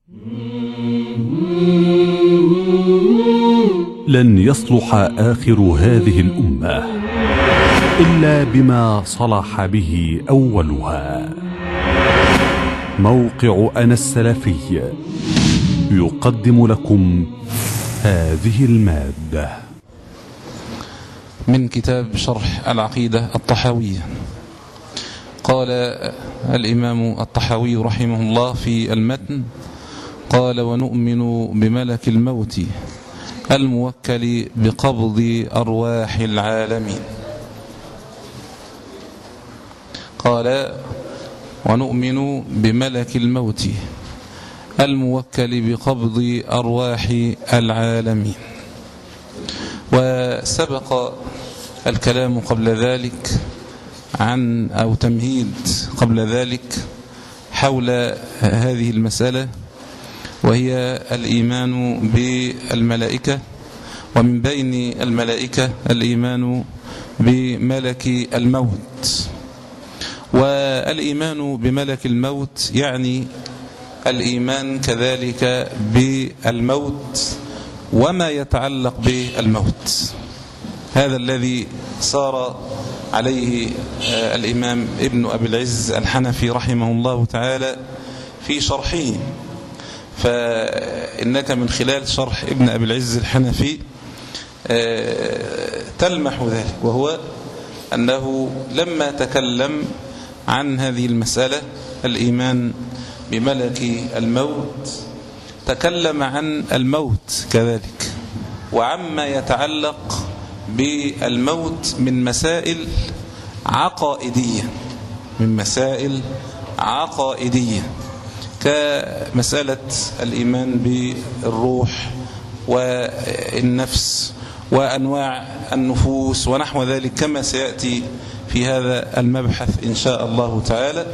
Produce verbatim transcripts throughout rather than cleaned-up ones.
لن يصلح آخر هذه الأمة إلا بما صلح به أولها. موقع أنا السلفي يقدم لكم هذه المادة من كتاب شرح العقيدة الطحاوية. قال الإمام الطحاوي رحمه الله في المتن: قال: ونؤمن بملك الموت الموكل بقبض أرواح العالمين. قال: ونؤمن بملك الموت الموكل بقبض أرواح العالمين. وسبق الكلام قبل ذلك عن أو تمهيد قبل ذلك حول هذه المسألة، وهي الإيمان بالملائكة، ومن بين الملائكة الإيمان بملك الموت. والإيمان بملك الموت يعني الإيمان كذلك بالموت وما يتعلق بالموت. هذا الذي صار عليه الإمام ابن أبي العز الحنفي رحمه الله تعالى في شرحه. فإنك من خلال شرح ابن أبي العز الحنفي تلمح ذلك، وهو أنه لما تكلم عن هذه المسألة الإيمان بملك الموت تكلم عن الموت كذلك وعما يتعلق بالموت من مسائل عقائدية من مسائل عقائدية كمسألة الإيمان بالروح والنفس وأنواع النفوس ونحو ذلك، كما سيأتي في هذا المبحث إن شاء الله تعالى.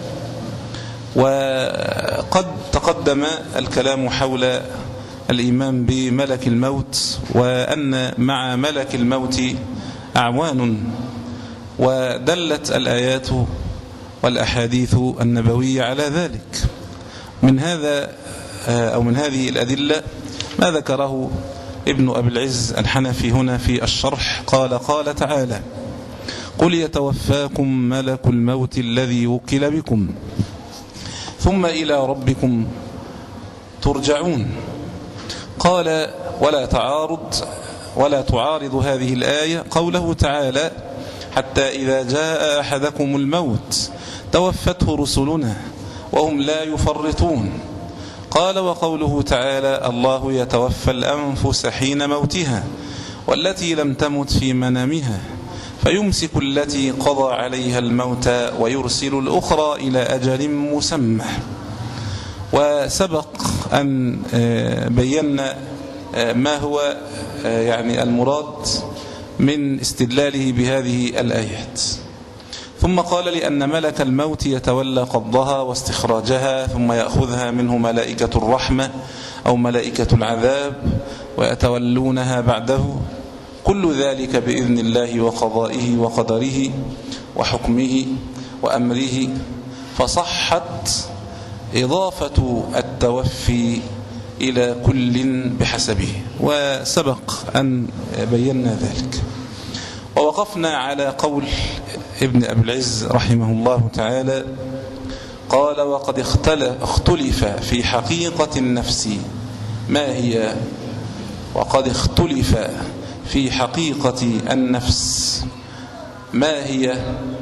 وقد تقدم الكلام حول الإيمان بملك الموت، وأن مع ملك الموت أعوان، ودلت الآيات والأحاديث النبوية على ذلك. من هذا أو من هذه الأدلة ما ذكره ابن أبي العز الحنفي هنا في الشرح. قال قال تعالى: قل يتوفاكم ملك الموت الذي وكل بكم ثم إلى ربكم ترجعون. قال: ولا تعارض ولا تعارض هذه الآية قوله تعالى: حتى إذا جاء أحدكم الموت توفته رسلنا وهم لا يفرطون. قال: وقوله تعالى: الله يتوفى الأنفس حين موتها والتي لم تمت في منامها فيمسك التي قضى عليها الموت ويرسل الأخرى إلى أجل مسمى. وسبق أن بينا ما هو يعني المراد من استدلاله بهذه الآيات. ثم قال: لأن ملك الموت يتولى قبضها واستخراجها ثم يأخذها منه ملائكة الرحمة أو ملائكة العذاب ويتولونها بعده، كل ذلك بإذن الله وقضائه وقدره وحكمه وأمره. فصحت إضافة التوفي إلى كل بحسبه، وسبق أن بينا ذلك. ووقفنا على قول ابن أبي العز رحمه الله تعالى: قال: وقد اختلف في حقيقة النفس ما هي وقد اختلف في حقيقة النفس ما هي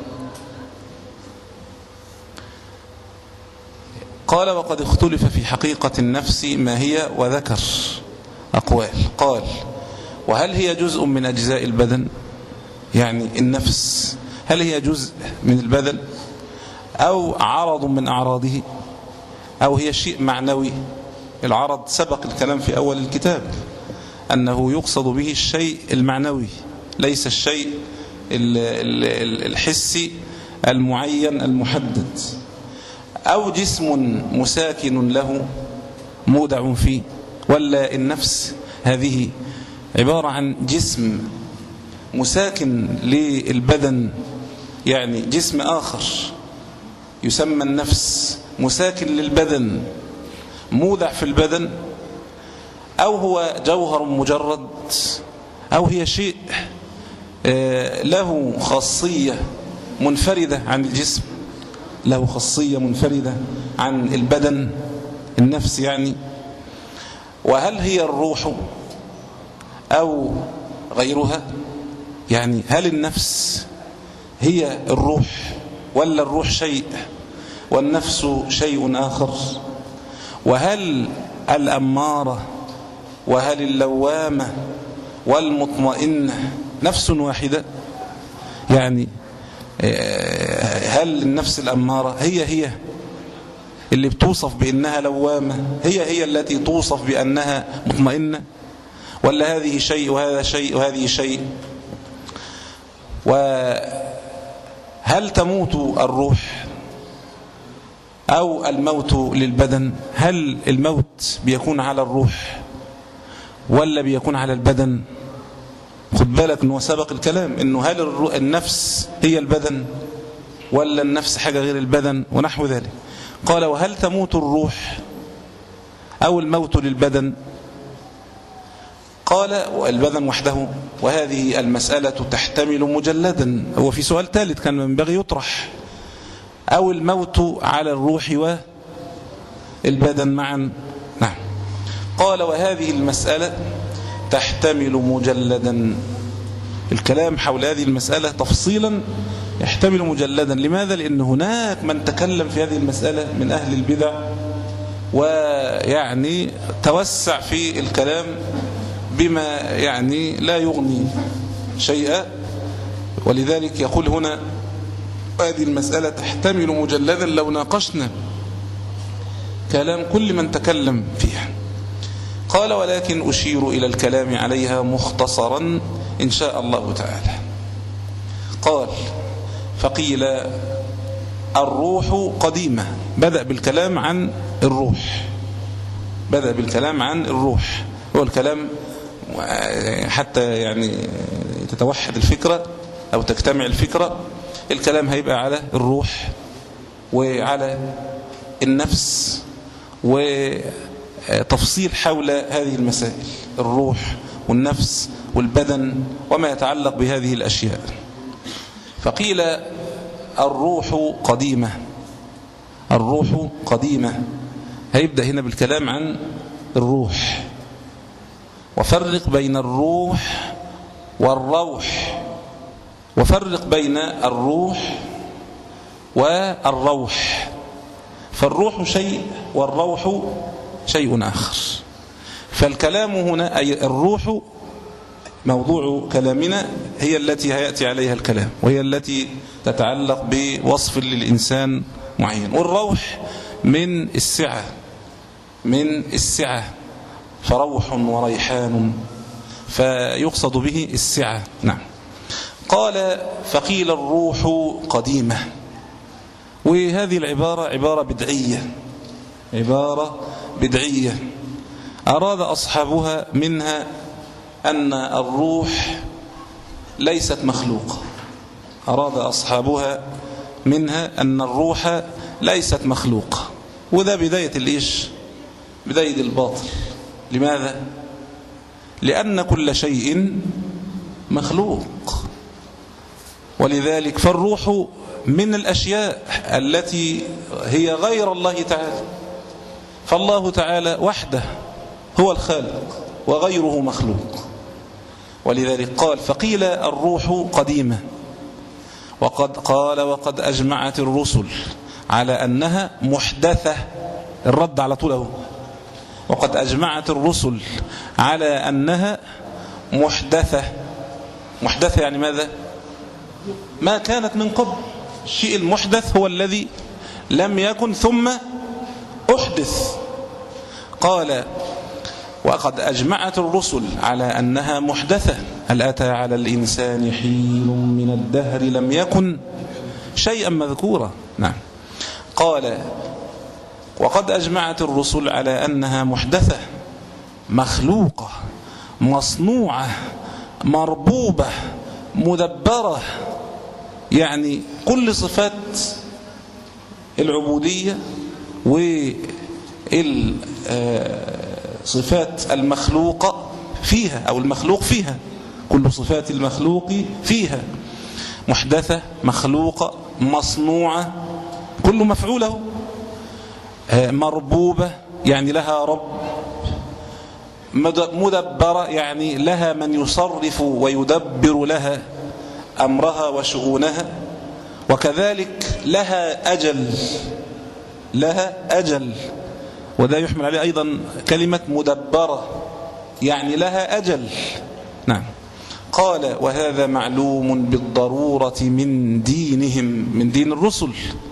قال: وقد اختلف في حقيقة النفس ما هي، وذكر أقوال. قال: وهل هي جزء من أجزاء البدن؟ يعني النفس هل هي جزء من البدن أو عرض من أعراضه أو هي شيء معنوي؟ العرض سبق الكلام في أول الكتاب أنه يقصد به الشيء المعنوي ليس الشيء الحسي المعين المحدد، أو جسم مساكن له مودع فيه، ولا النفس هذه عبارة عن جسم مساكن للبدن، يعني جسم آخر يسمى النفس مساكن للبدن، مودع في البدن، أو هو جوهر مجرد، أو هي شيء له خاصية منفردة عن الجسم، له خاصية منفردة عن البدن النفس يعني. وهل هي الروح أو غيرها؟ يعني هل النفس هي الروح ولا الروح شيء والنفس شيء آخر؟ وهل الأمارة وهل اللوامة والمطمئنة نفس واحدة؟ يعني هل النفس الأمارة هي هي اللي بتوصف بأنها لوامة، هي هي التي توصف بأنها مطمئنة، ولا هذه شيء وهذا شيء وهذه شيء؟ وهل تموت الروح أو الموت للبدن؟ هل الموت بيكون على الروح ولا بيكون على البدن؟ خد بالك انه سبق الكلام انه هل النفس هي البدن ولا النفس حاجة غير البدن ونحو ذلك. قال وهل تموت الروح أو الموت للبدن؟ قال البدن وحده، وهذه المسألة تحتمل مجلدا. هو في سؤال ثالث كان ينبغي يطرح، أو الموت على الروح والبدن معا. نعم. قال وهذه المسألة تحتمل مجلدا. الكلام حول هذه المسألة تفصيلا يحتمل مجلدا. لماذا؟ لأن هناك من تكلم في هذه المسألة من أهل البدع، ويعني توسع في الكلام بما يعني لا يغني شيئا، ولذلك يقول هنا هذه المسألة تحتمل مجلدا لو ناقشنا كلام كل من تكلم فيها. قال ولكن أشير إلى الكلام عليها مختصرا إن شاء الله تعالى. قال فقيل الروح قديمة. بدأ بالكلام عن الروح، بدأ بالكلام عن الروح. هو الكلام حتى يعني تتوحد الفكرة أو تجتمع الفكرة، الكلام هيبقى على الروح وعلى النفس وتفصيل حول هذه المسائل، الروح والنفس والبدن وما يتعلق بهذه الأشياء. فقيل الروح قديمة. الروح قديمة. هيبدأ هنا بالكلام عن الروح. وفرق بين الروح والروح، وفرق بين الروح والروح. فالروح شيء والروح شيء آخر. فالكلام هنا أي الروح موضوع كلامنا هي التي هيأتي عليها الكلام، وهي التي تتعلق بوصف للإنسان معين. والروح من السعة، من السعة، فروح وريحان، فيقصد به السعة. نعم. قال فقيل الروح قديمة. وهذه العبارة عبارة بدعية، عبارة بدعية أراد أصحابها منها أن الروح ليست مخلوقة. أراد أصحابها منها أن الروح ليست مخلوقة. وده بداية الإيش؟ بداية الباطل. لماذا؟ لأن كل شيء مخلوق، ولذلك فالروح من الأشياء التي هي غير الله تعالى. فالله تعالى وحده هو الخالق وغيره مخلوق. ولذلك قال فقيل الروح قديمة. وقد قال وقد أجمعت الرسل على أنها محدثة. الرد على طول اهو. وقد أجمعت الرسل على أنها محدثة. محدثة يعني ماذا؟ ما كانت من قبل. الشيء المحدث هو الذي لم يكن ثم أحدث. قال وقد أجمعت الرسل على أنها محدثة. هل أتى على الإنسان حين من الدهر لم يكن شيئا مذكورا. نعم. قال وقد أجمعت الرسل على أنها محدثة، مخلوقة، مصنوعة، مربوبة، مدبرة. يعني كل صفات العبودية الصفات المخلوقة فيها أو المخلوق فيها، كل صفات المخلوق فيها، محدثة، مخلوقة، مصنوعة، كل مفعوله، مربوبة يعني لها رب، مدبرة يعني لها من يصرف ويدبر لها أمرها وشؤونها، وكذلك لها أجل، لها أجل، وده يحمل عليه أيضا كلمة مدبرة يعني لها أجل. نعم. قال وهذا معلوم بالضرورة من دينهم، من دين الرسل،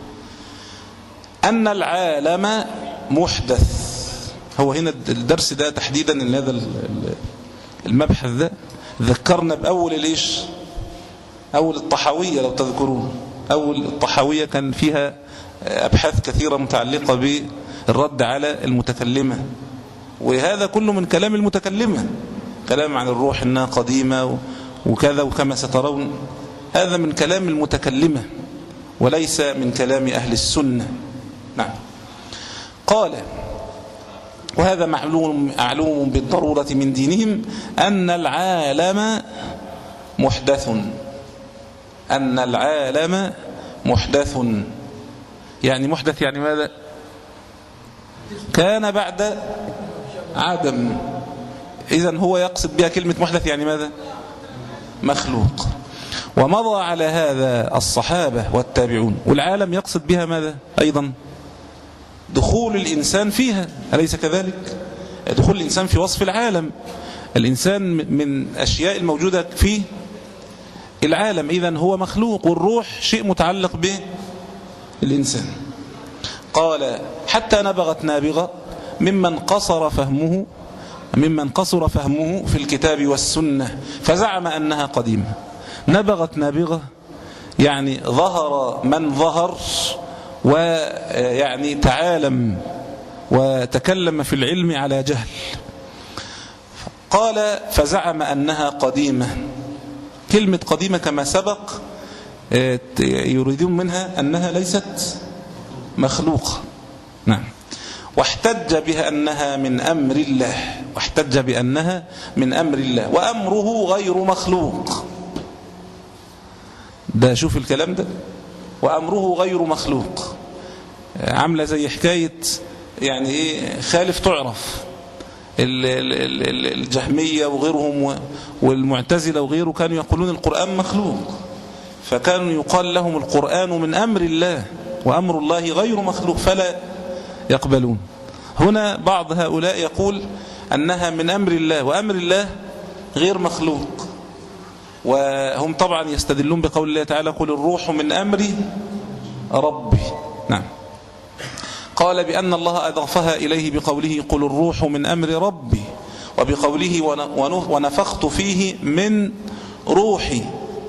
أن العالم محدث. هو هنا الدرس ده تحديدا ان هذا المبحث ده ذكرنا بأول الإيش، أول الطحاوية لو تذكرون. أول الطحاوية كان فيها أبحاث كثيرة متعلقة بالرد على المتكلمة، وهذا كله من كلام المتكلمة، كلام عن الروح إنها قديمة وكذا، وكما سترون هذا من كلام المتكلمة وليس من كلام أهل السنة. نعم. قال وهذا معلوم معلوم بالضرورة من دينهم أن العالم محدث، أن العالم محدث يعني محدث يعني ماذا؟ كان بعد عدم. إذن هو يقصد بها كلمة محدث يعني ماذا؟ مخلوق. ومضى على هذا الصحابة والتابعون. والعالم يقصد بها ماذا أيضا؟ دخول الإنسان فيها، أليس كذلك؟ دخول الإنسان في وصف العالم، الإنسان من أشياء الموجودة في العالم، إذن هو مخلوق، والروح شيء متعلق به الإنسان. قال حتى نبغت نابغة ممن قصر فهمه ممن قصر فهمه في الكتاب والسنة فزعم أنها قديمة. نبغت نابغة يعني ظهر من ظهر ويعني تعالم وتكلم في العلم على جهل. قال فزعم أنها قديمة. كلمة قديمة كما سبق يريدون منها أنها ليست مخلوقة. نعم. واحتج بها أنها من أمر الله، واحتج بأنها من أمر الله وأمره غير مخلوق. ده شوف الكلام ده، وأمره غير مخلوق، عاملة زي حكاية يعني إيه خالف تعرف. الجهمية وغيرهم والمعتزلة وغيره كانوا يقولون القرآن مخلوق، فكانوا يقال لهم القرآن من أمر الله وأمر الله غير مخلوق فلا يقبلون. هنا بعض هؤلاء يقول أنها من أمر الله وأمر الله غير مخلوق، وهم طبعا يستدلون بقول الله تعالى قل الروح من أمر ربي. نعم. قال بأن الله أضافها إليه بقوله قل الروح من أمر ربي، وبقوله ونفخت فيه من روحي.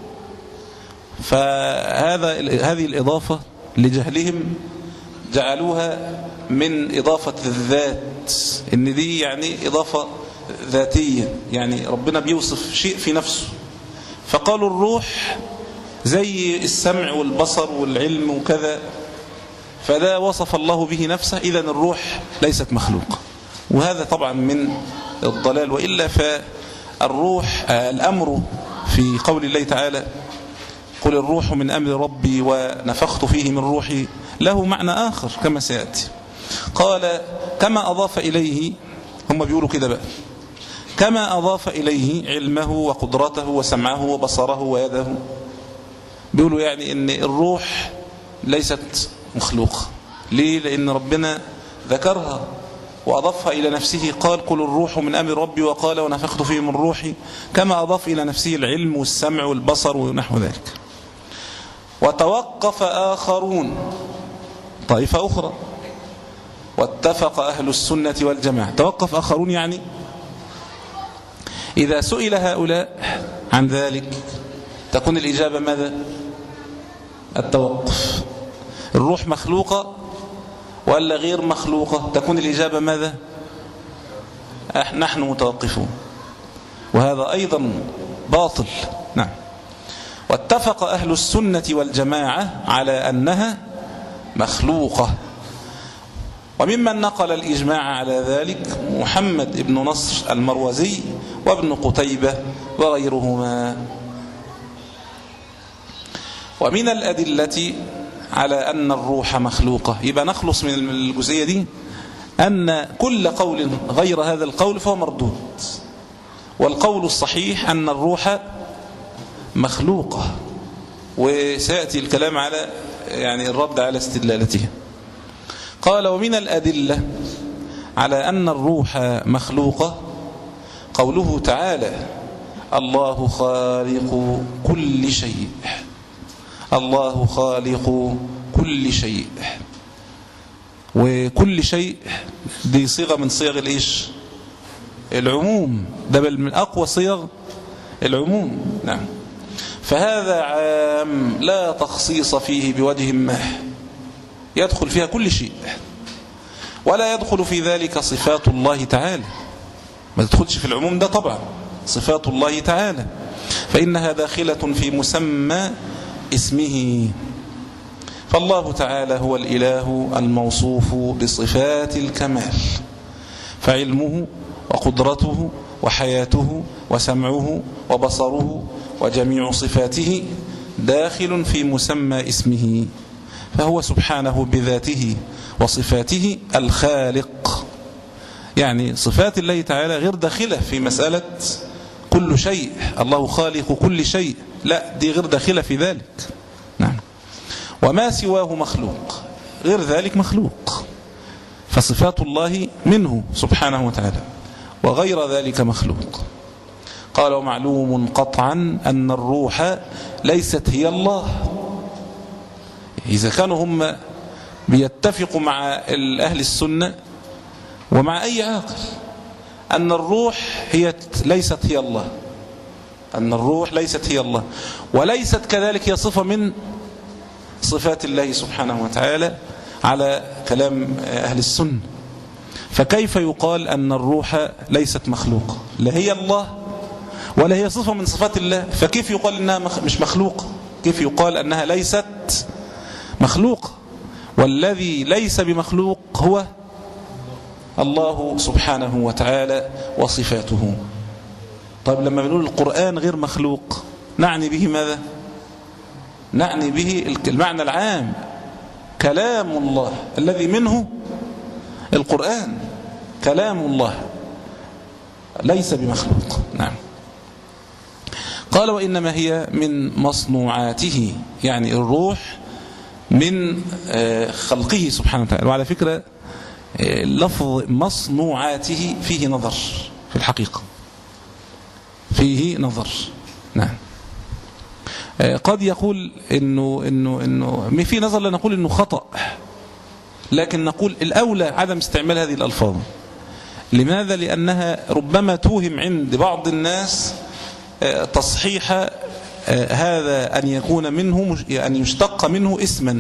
فهذا هذه الإضافة لجهلهم جعلوها من إضافة الذات، إن دي يعني إضافة ذاتية، يعني ربنا بيوصف شيء في نفسه، فقالوا الروح زي السمع والبصر والعلم وكذا، فده وصف الله به نفسه، إذن الروح ليست مخلوقة. وهذا طبعا من الضلال. وإلا فالروح الأمر في قول الله تعالى قل الروح من أمر ربي ونفخت فيه من روحي له معنى آخر كما سيأتي. قال كما أضاف إليه، هم بيقولوا كده بقى، كما أضاف إليه علمه وقدرته وسمعه وبصره ويده. بيقولوا يعني إن الروح ليست مخلوقة. ليه؟ لأن ربنا ذكرها وأضافها إلى نفسه، قال قل الروح من أمر ربي، وقال ونفخت فيه من روحي، كما أضاف إلى نفسه العلم والسمع والبصر ونحو ذلك. وتوقف آخرون، طائفة أخرى، واتفق أهل السنة والجماعة. توقف آخرون يعني إذا سئل هؤلاء عن ذلك تكون الإجابة ماذا؟ التوقف. الروح مخلوقة ولا غير مخلوقة؟ تكون الإجابة ماذا؟ نحن متوقفون، وهذا أيضا باطل. نعم. واتفق أهل السنة والجماعة على أنها مخلوقة. وممن نقل الإجماع على ذلك محمد بن نصر المروزي وابن قتيبة وغيرهما. ومن الأدلة على أن الروح مخلوقة، يبقى نخلص من الجزئية دي أن كل قول غير هذا القول فهو مردود، والقول الصحيح أن الروح مخلوقة، وسيأتي الكلام على يعني الرد على استدلالته. قال ومن الأدلة على أن الروح مخلوقة قوله تعالى الله خالق كل شيء، الله خالق كل شيء. وكل شيء دي صيغة من صيغ الإيش؟ العموم، ده بل من أقوى صيغ العموم. نعم. فهذا عام لا تخصيص فيه بوجه ما، يدخل فيها كل شيء، ولا يدخل في ذلك صفات الله تعالى، ما تدخلش في العموم ده طبعا صفات الله تعالى، فإنها داخلة في مسمى اسمه. فالله تعالى هو الإله الموصوف بصفات الكمال، فعلمه وقدرته وحياته وسمعه وبصره وجميع صفاته داخل في مسمى اسمه، فهو سبحانه بذاته وصفاته الخالق. يعني صفات الله تعالى غير داخلة في مسألة كل شيء، الله خالق كل شيء، لا، دي غير داخلة في ذلك. نعم. وما سواه مخلوق، غير ذلك مخلوق، فصفات الله منه سبحانه وتعالى، وغير ذلك مخلوق. قال ومعلوم قطعا أن الروح ليست هي الله. إذا كانوا هم بيتفقوا مع أهل السنة ومع أي عاقل أن الروح هي ليست هي الله، أن الروح ليست هي الله، وليست كذلك هي صفة من صفات الله سبحانه وتعالى على كلام أهل السنة، فكيف يقال أن الروح ليست مخلوقة؟ لا هي الله ولا هي صفة من صفات الله، فكيف يقال أنها مش مخلوقة؟ كيف يقال أنها ليست مخلوقة؟ والذي ليس بمخلوق هو الله سبحانه وتعالى وصفاته. طيب لما بنقول القرآن غير مخلوق نعني به ماذا؟ نعني به المعنى العام، كلام الله الذي منه القرآن، كلام الله ليس بمخلوق. نعم. قال وإنما هي من مصنوعاته، يعني الروح من خلقه سبحانه وتعالى. وعلى فكرة لفظ مصنوعاته فيه نظر في الحقيقة، فيه نظر. نعم. قد يقول إنه إنه إنه في نظر لا نقول إنه خطأ، لكن نقول الأولى عدم استعمال هذه الألفاظ. لماذا؟ لأنها ربما توهم عند بعض الناس تصحيح هذا أن يكون منه، أن يشتق منه اسما،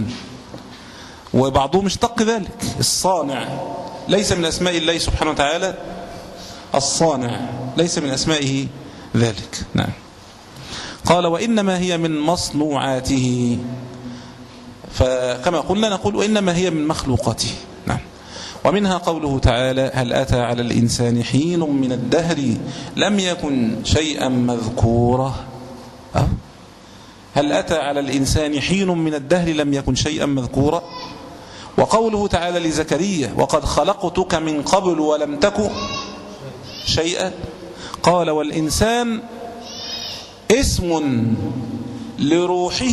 وبعضهم اشتق ذلك. الصانع ليس من أسماء الله سبحانه وتعالى، الصانع ليس من أسمائه ذلك. نعم. قال وإنما هي من مصنوعاته، فكما قلنا نقول وإنما هي من مخلوقاته. نعم. ومنها قوله تعالى هل أتى على الإنسان حين من الدهر لم يكن شيئا مذكورا. أه؟ هل أتى على الإنسان حين من الدهر لم يكن شيئا مذكورا. وقوله تعالى لزكريا وقد خلقتك من قبل ولم تك شيئا. قال والإنسان اسم لروحه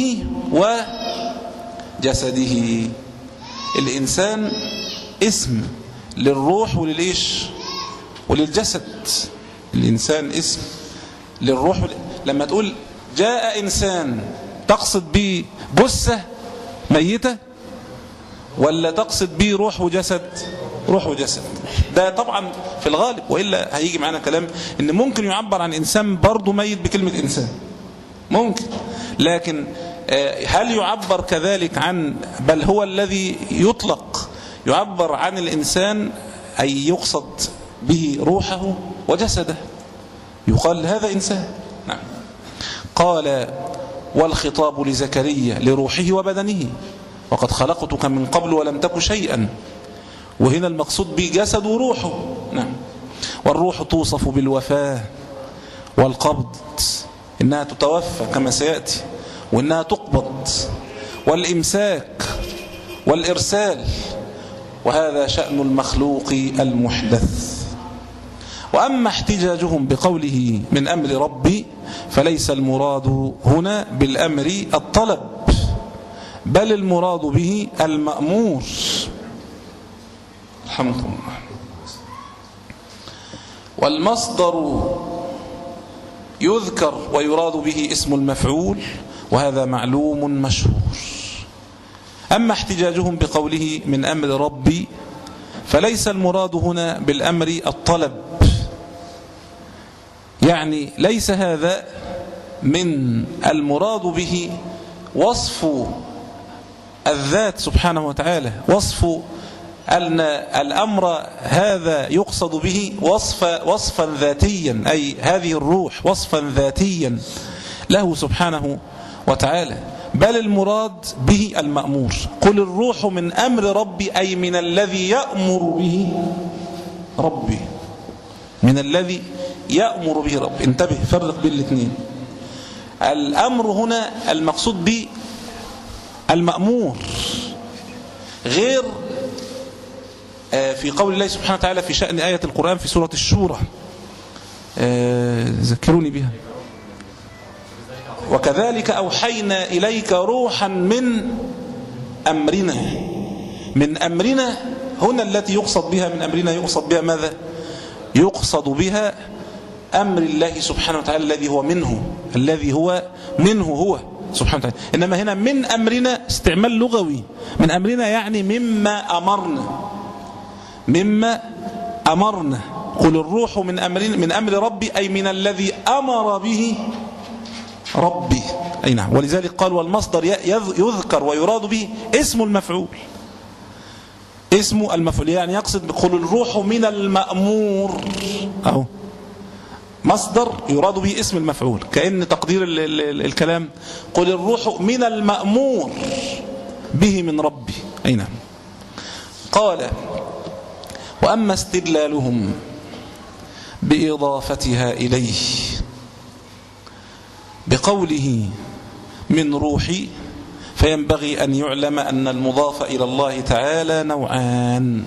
وجسده. الإنسان اسم للروح وللإيش وللجسد. الإنسان اسم للروح ول... لما تقول جاء إنسان تقصد به جثة ميتة ولا تقصد به روح وجسد؟ روح وجسد. ده طبعا في الغالب، وإلا هيجي معنا كلام إن ممكن يعبر عن إنسان برضو ميت بكلمة إنسان، ممكن، لكن هل يعبر كذلك عن، بل هو الذي يطلق يعبر عن الإنسان أي يقصد به روحه وجسده، يقال هذا إنسان. نعم. قال والخطاب لزكريا لروحه وبدنه وقد خلقتك من قبل ولم تك شيئا. وهنا المقصود به جسد وروحه. نعم. والروح توصف بالوفاة والقبض، إنها تتوفى كما سيأتي، وإنها تقبض، والإمساك والإرسال، وهذا شأن المخلوق المحدث. وأما احتجاجهم بقوله من أمر ربي فليس المراد هنا بالأمر الطلب، بل المراد به المأمور. الحمد لله. والمصدر يذكر ويراد به اسم المفعول، وهذا معلوم مشهور. أما احتجاجهم بقوله من أمر ربي فليس المراد هنا بالأمر الطلب، يعني ليس هذا من المراد به وصف الذات سبحانه وتعالى، وصف أن الأمر هذا يقصد به وصف وصفا ذاتيا، أي هذه الروح وصفا ذاتيا له سبحانه وتعالى، بل المراد به المأمور. قل الروح من أمر ربي، أي من الذي يأمر به ربي، من الذي يأمر به ربي. انتبه، فرق بين الاثنين. الأمر هنا المقصود به المأمور، غير في قول الله سبحانه وتعالى في شأن آية القرآن في سورة الشورى، ذكروني بها. وكذلك أوحينا إليك روحا من أمرنا. من أمرنا هنا التي يقصد بها من أمرنا يقصد بها ماذا؟ يقصد بها أمر الله سبحانه وتعالى الذي هو منه، الذي هو منه هو سبحانه وتعالى. إنما هنا من أمرنا استعمال لغوي، من أمرنا يعني مما أمرنا، مما أمرنا. قل الروح من أمرنا من أمر ربي، أي من الذي أمر به ربي. أي نعم. ولذلك قال والمصدر يذكر ويراد به اسم المفعول، اسم المفعول، يعني يقصد قل الروح من المأمور، أو مصدر يراد به اسم المفعول، كأن تقدير ال ال ال الكلام قل الروح من المأمور به من ربي. أي نعم. قال وأما استدلالهم بإضافتها إليه بقوله من روحي، فينبغي أن يعلم أن المضاف إلى الله تعالى نوعان.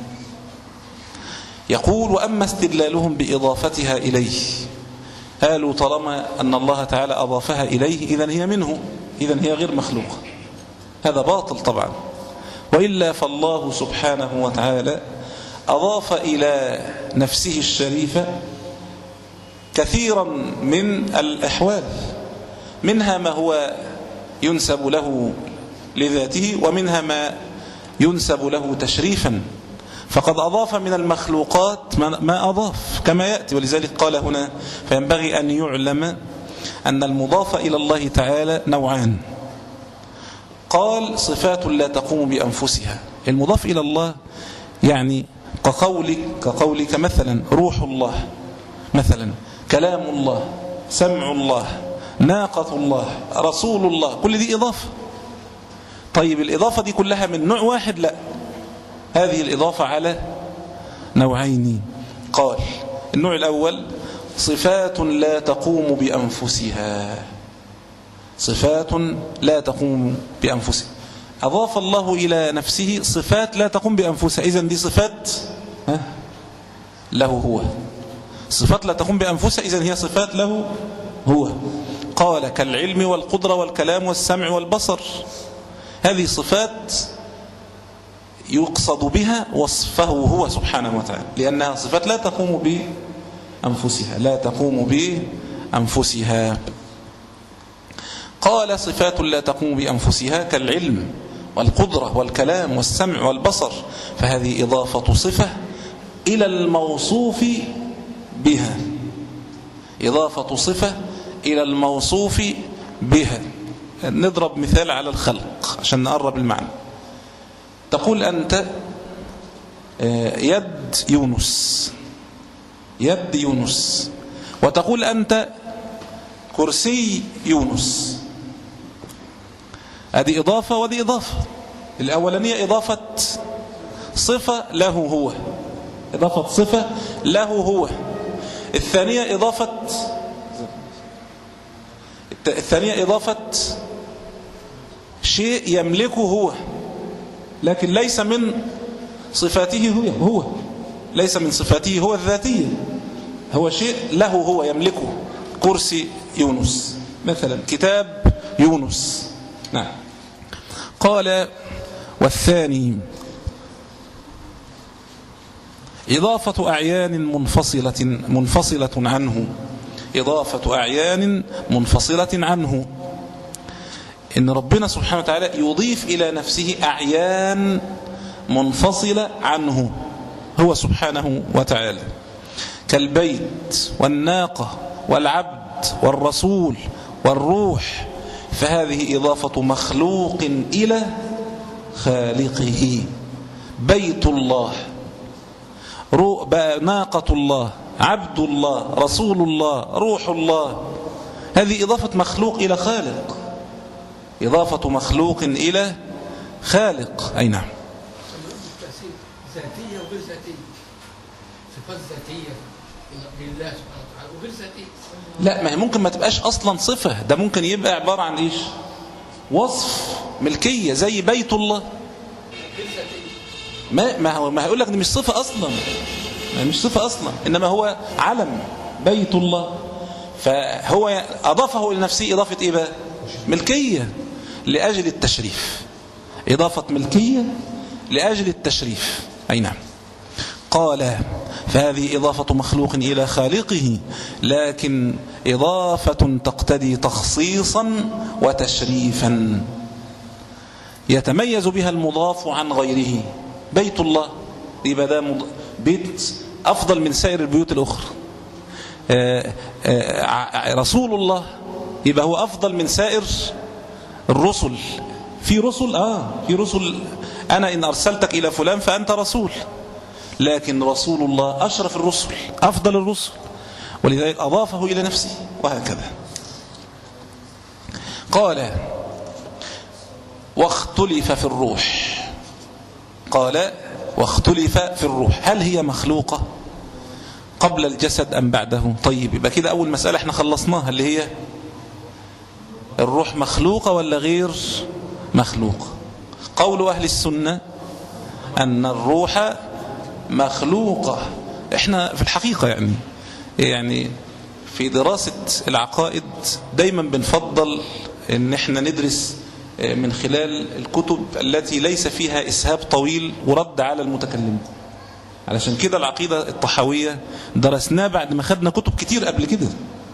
يقول وأما استدلالهم بإضافتها إليه، قالوا طالما أن الله تعالى أضافها إليه إذن هي منه، إذن هي غير مخلوقة. هذا باطل طبعا، وإلا فالله سبحانه وتعالى أضاف إلى نفسه الشريفة كثيرا من الأحوال، منها ما هو ينسب له لذاته، ومنها ما ينسب له تشريفا. فقد أضاف من المخلوقات ما أضاف كما يأتي. ولذلك قال هنا فينبغي أن يعلم أن المضاف إلى الله تعالى نوعان. قال صفات لا تقوم بأنفسها. المضاف إلى الله يعني كقولك, كقولك مثلا روح الله، مثلا كلام الله، سمع الله، ناقة الله، رسول الله، كل دي إضافة. طيب الإضافة دي كلها من نوع واحد؟ لا، هذه الإضافة على نوعين. قال النوع الأول صفات لا تقوم بأنفسها، صفات لا تقوم بأنفسها. أضاف الله إلى نفسه صفات لا تقوم بأنفسها، إذن دي صفات له هو. صفات لا تقوم بأنفسها إذن هي صفات له هو. قال كالعلم والقدرة والكلام والسمع والبصر، هذه صفات يقصد بها وصفه هو سبحانه وتعالى، لأنها صفات لا تقوم بأنفسها، لا تقوم بأنفسها. قال صفات لا تقوم بأنفسها كالعلم والقدرة والكلام والسمع والبصر، فهذه إضافة صفة إلى الموصوف بها، إضافة صفة إلى الموصوف بها. نضرب مثال على الخلق عشان نقرب المعنى. تقول أنت يد يونس، يد يونس، وتقول أنت كرسي يونس. هذه إضافة ودي إضافة. الأولانية إضافة صفة له هو، إضافة صفة له هو. الثانية إضافة الثانية إضافة شيء يملكه هو لكن ليس من صفاته هو هو ليس من صفاته هو الذاتية، هو شيء له هو يملكه. كرسي يونس مثلا، كتاب يونس. نعم. قال والثاني إضافة أعيان منفصلة منفصلة عنه، إضافة أعيان منفصلة عنه، إن ربنا سبحانه وتعالى يضيف إلى نفسه أعيان منفصلة عنه هو سبحانه وتعالى، كالبيت والناقة والعبد والرسول والروح، فهذه إضافة مخلوق إلى خالقه. بيت الله، ناقة الله، عبد الله، رسول الله، روح الله، هذه إضافة مخلوق إلى خالق، إضافة مخلوق إلى خالق. أي نعم. ذاتية وغير ذاتية، صفات ذاتية لله سبحانه وتعالى وغير ذاتية. لا، ما هي ممكن ما تبقاش أصلا صفة، ده ممكن يبقى عبارة عن إيش؟ وصف ملكية زي بيت الله. ما ما هو ما هيقول لك دي مش صفة أصلا، ما مش صفة أصلا، إنما هو علم بيت الله، فهو أضافه إلى نفسه إضافة إيه بقى؟ ملكية لأجل التشريف، إضافة ملكية لأجل التشريف. أي نعم. قال فهذه إضافة مخلوق إلى خالقه، لكن إضافة تقتضي تخصيصا وتشريفا يتميز بها المضاف عن غيره. بيت الله يبقى ده بيت أفضل من سائر البيوت الأخرى. آآ آآ رسول الله يبقى هو أفضل من سائر الرسل. في رسل آه في رسل أنا إن أرسلتك إلى فلان فأنت رسول، لكن رسول الله أشرف الرسل، أفضل الرسل، ولذلك أضافه إلى نفسه، وهكذا. قال واختلف في الروح. قال واختلف في الروح، هل هي مخلوقة قبل الجسد أم بعده؟ طيب يبقى كده أول مسألة احنا خلصناها، اللي هي الروح مخلوقة ولا غير مخلوقة. قول أهل السنة أن الروح مخلوقة. احنا في الحقيقة يعني يعني في دراسة العقائد دايما بنفضل ان احنا ندرس من خلال الكتب التي ليس فيها إسهاب طويل ورد على المتكلم. علشان كده العقيدة الطحاوية درسناه بعد ما خدنا كتب كتير قبل كده،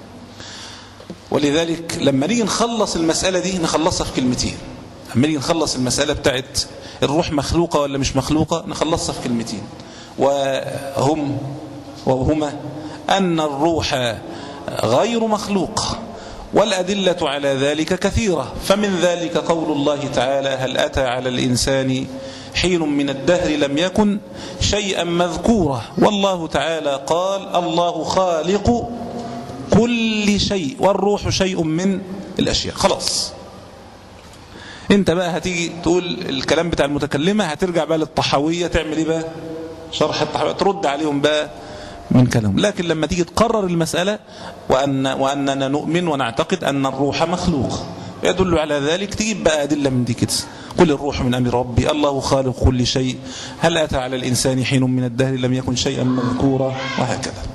ولذلك لما نيجي نخلص المسألة دي نخلصها في كلمتين. لما نيجي نخلص المسألة بتاعت الروح مخلوقة ولا مش مخلوقة نخلصها في كلمتين، وهم وهما أن الروح غير مخلوق، والأدلة على ذلك كثيرة. فمن ذلك قول الله تعالى هل أتى على الإنسان حين من الدهر لم يكن شيئا مذكورا، والله تعالى قال الله خالق كل شيء والروح شيء من الأشياء. خلاص انت بقى هتيجي تقول الكلام بتاع المتكلمة، هترجع بقى للطحاوية تعمل ايه بقى؟ شرح الطحاوية، ترد عليهم بقى من كلام. لكن لما تيجي تقرر المسألة وأن وأننا نؤمن ونعتقد أن الروح مخلوق يدل على ذلك، تجيب بقى أدلة من دي كده. قل الروح من أمر ربي، الله خالق كل شيء، هل أتى على الإنسان حين من الدهر لم يكن شيئا مذكورا، وهكذا.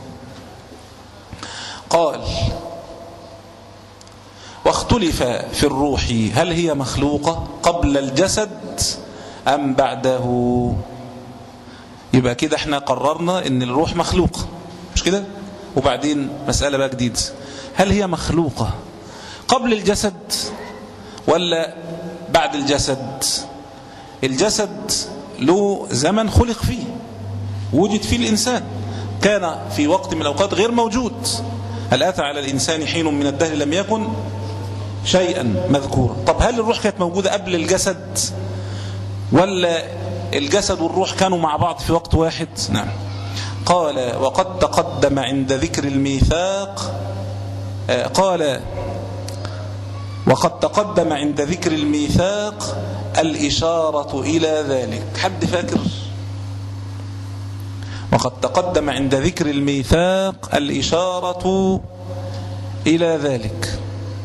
قال واختلف في الروح هل هي مخلوقة قبل الجسد أم بعده. يبقى كده احنا قررنا ان الروح مخلوقة، مش كده؟ وبعدين مسألة بقى جديدة، هل هي مخلوقة قبل الجسد ولا بعد الجسد؟ الجسد له زمن خلق فيه، وجد فيه الإنسان، كان في وقت من الأوقات غير موجود. هل أتى على الإنسان حين من الدهر لم يكن شيئا مذكورا. طب هل الروح كانت موجودة قبل الجسد ولا الجسد والروح كانوا مع بعض في وقت واحد؟ نعم. قال وقد تقدم عند ذكر الميثاق قال وقد تقدم عند ذكر الميثاق الإشارة إلى ذلك. حد فاكر وقد تقدم عند ذكر الميثاق الإشارة إلى ذلك.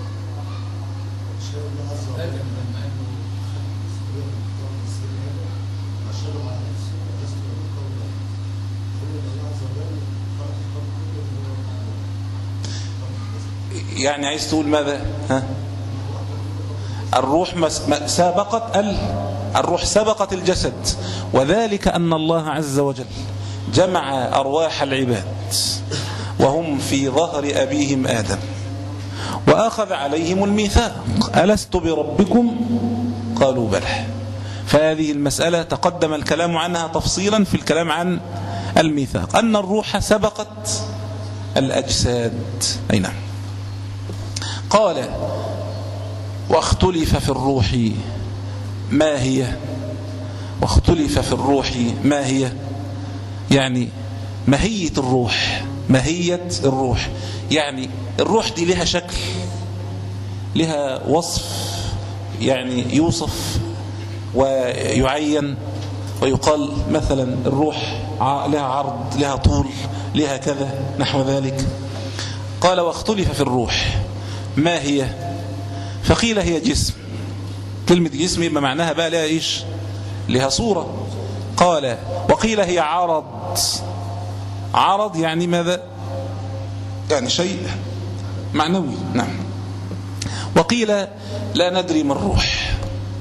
يعني عايز تقول ماذا؟ ها؟ الروح سابقت ال الروح سبقت الجسد، وذلك أن الله عز وجل جمع أرواح العباد وهم في ظهر أبيهم آدم وأخذ عليهم الميثاق: ألست بربكم؟ قالوا بلى. فهذه المسألة تقدم الكلام عنها تفصيلا في الكلام عن الميثاق، أن الروح سبقت الأجساد. أي نعم. قال: واختلف في الروح ما هي. واختلف في الروح ما هي يعني ماهية الروح. ماهية الروح يعني الروح دي لها شكل، لها وصف، يعني يوصف ويعين ويقال مثلا الروح لها عرض، لها طول، لها كذا نحو ذلك. قال: واختلف في الروح ما هي. فقيل: هي جسم. كلمة جسم يبقى معناها بقى لها إيش؟ لها صورة. قال: وقيل هي عرض. عرض يعني ماذا؟ يعني شيء معنوي. نعم. وقيل: لا ندري ما الروح،